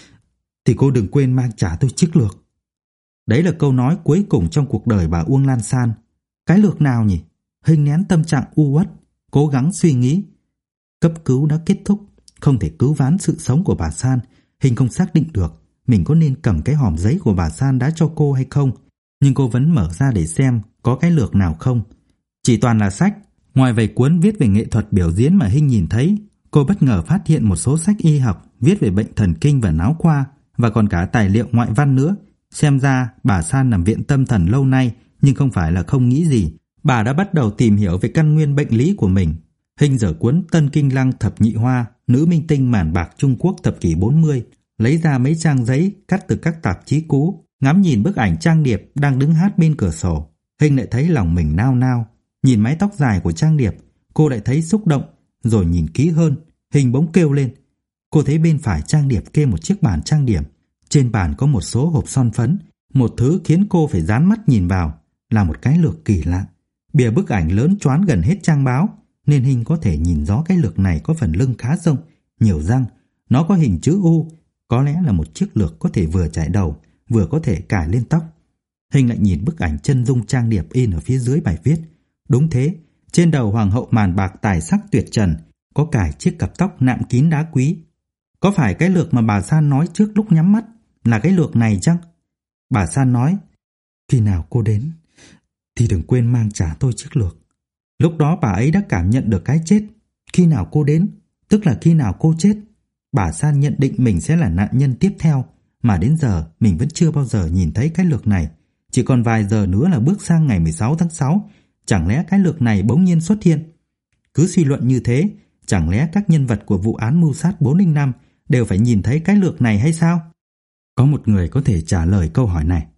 thì cô đừng quên mang trả tôi chiếc lược. Đấy là câu nói cuối cùng trong cuộc đời bà Uông Lan San. Cái lược nào nhỉ? Hình nén tâm trạng u uất, cố gắng suy nghĩ. Cấp cứu đã kết thúc, không thể cứu vãn sự sống của bà San. Hình không xác định được mình có nên cầm cái hòm giấy của bà San đã cho cô hay không, nhưng cô vẫn mở ra để xem có cái lược nào không. Chỉ toàn là sách. Ngoài vài cuốn viết về nghệ thuật biểu diễn mà Hình nhìn thấy, cô bất ngờ phát hiện một số sách y học viết về bệnh thần kinh và não khoa, và còn cả tài liệu ngoại văn nữa. Xem ra bà San nằm viện tâm thần lâu nay, nhưng không phải là không nghĩ gì. Bà đã bắt đầu tìm hiểu về căn nguyên bệnh lý của mình. Hình dở cuốn Tân Kinh Lăng Thập Nhị Hoa, nữ minh tinh màn bạc Trung Quốc thập kỷ 40, lấy ra mấy trang giấy cắt từ các tạp chí cũ, ngắm nhìn bức ảnh Trang Điệp đang đứng hát bên cửa sổ. Hình lại thấy lòng mình nao nao. Nhìn mái tóc dài của Trang Điệp, cô lại thấy xúc động, rồi nhìn kỹ hơn, Hình bỗng kêu lên. Cô thấy bên phải Trang Điệp kê một chiếc bàn trang điểm. Trên bàn có một số hộp son phấn. Một thứ khiến cô phải dán mắt nhìn vào là một cái lược kỳ lạ. Bìa bức ảnh lớn choán gần hết trang báo, nên Hình có thể nhìn rõ cái lược này có phần lưng khá rộng, nhiều răng. Nó có hình chữ U, có lẽ là một chiếc lược có thể vừa trải đầu, vừa có thể cài lên tóc. Hình lại nhìn bức ảnh chân dung Trang Điệp in ở phía dưới bài viết. Đúng thế, trên đầu hoàng hậu màn bạc tài sắc tuyệt trần có cài chiếc cặp tóc nạm kín đá quý. Có phải cái lược mà bà San nói trước lúc nhắm mắt là cái lược này chăng? Bà San nói, khi nào cô đến thì đừng quên mang trả tôi chiếc lược. Lúc đó bà ấy đã cảm nhận được cái chết. Khi nào cô đến, tức là khi nào cô chết. Bà San nhận định mình sẽ là nạn nhân tiếp theo, mà đến giờ mình vẫn chưa bao giờ nhìn thấy cái lược này. Chỉ còn vài giờ nữa là bước sang ngày 16 tháng 6. Chẳng lẽ cái lược này bỗng nhiên xuất hiện? Cứ suy luận như thế, chẳng lẽ các nhân vật của vụ án mưu sát 405 đều phải nhìn thấy cái lược này hay sao? Có một người có thể trả lời câu hỏi này.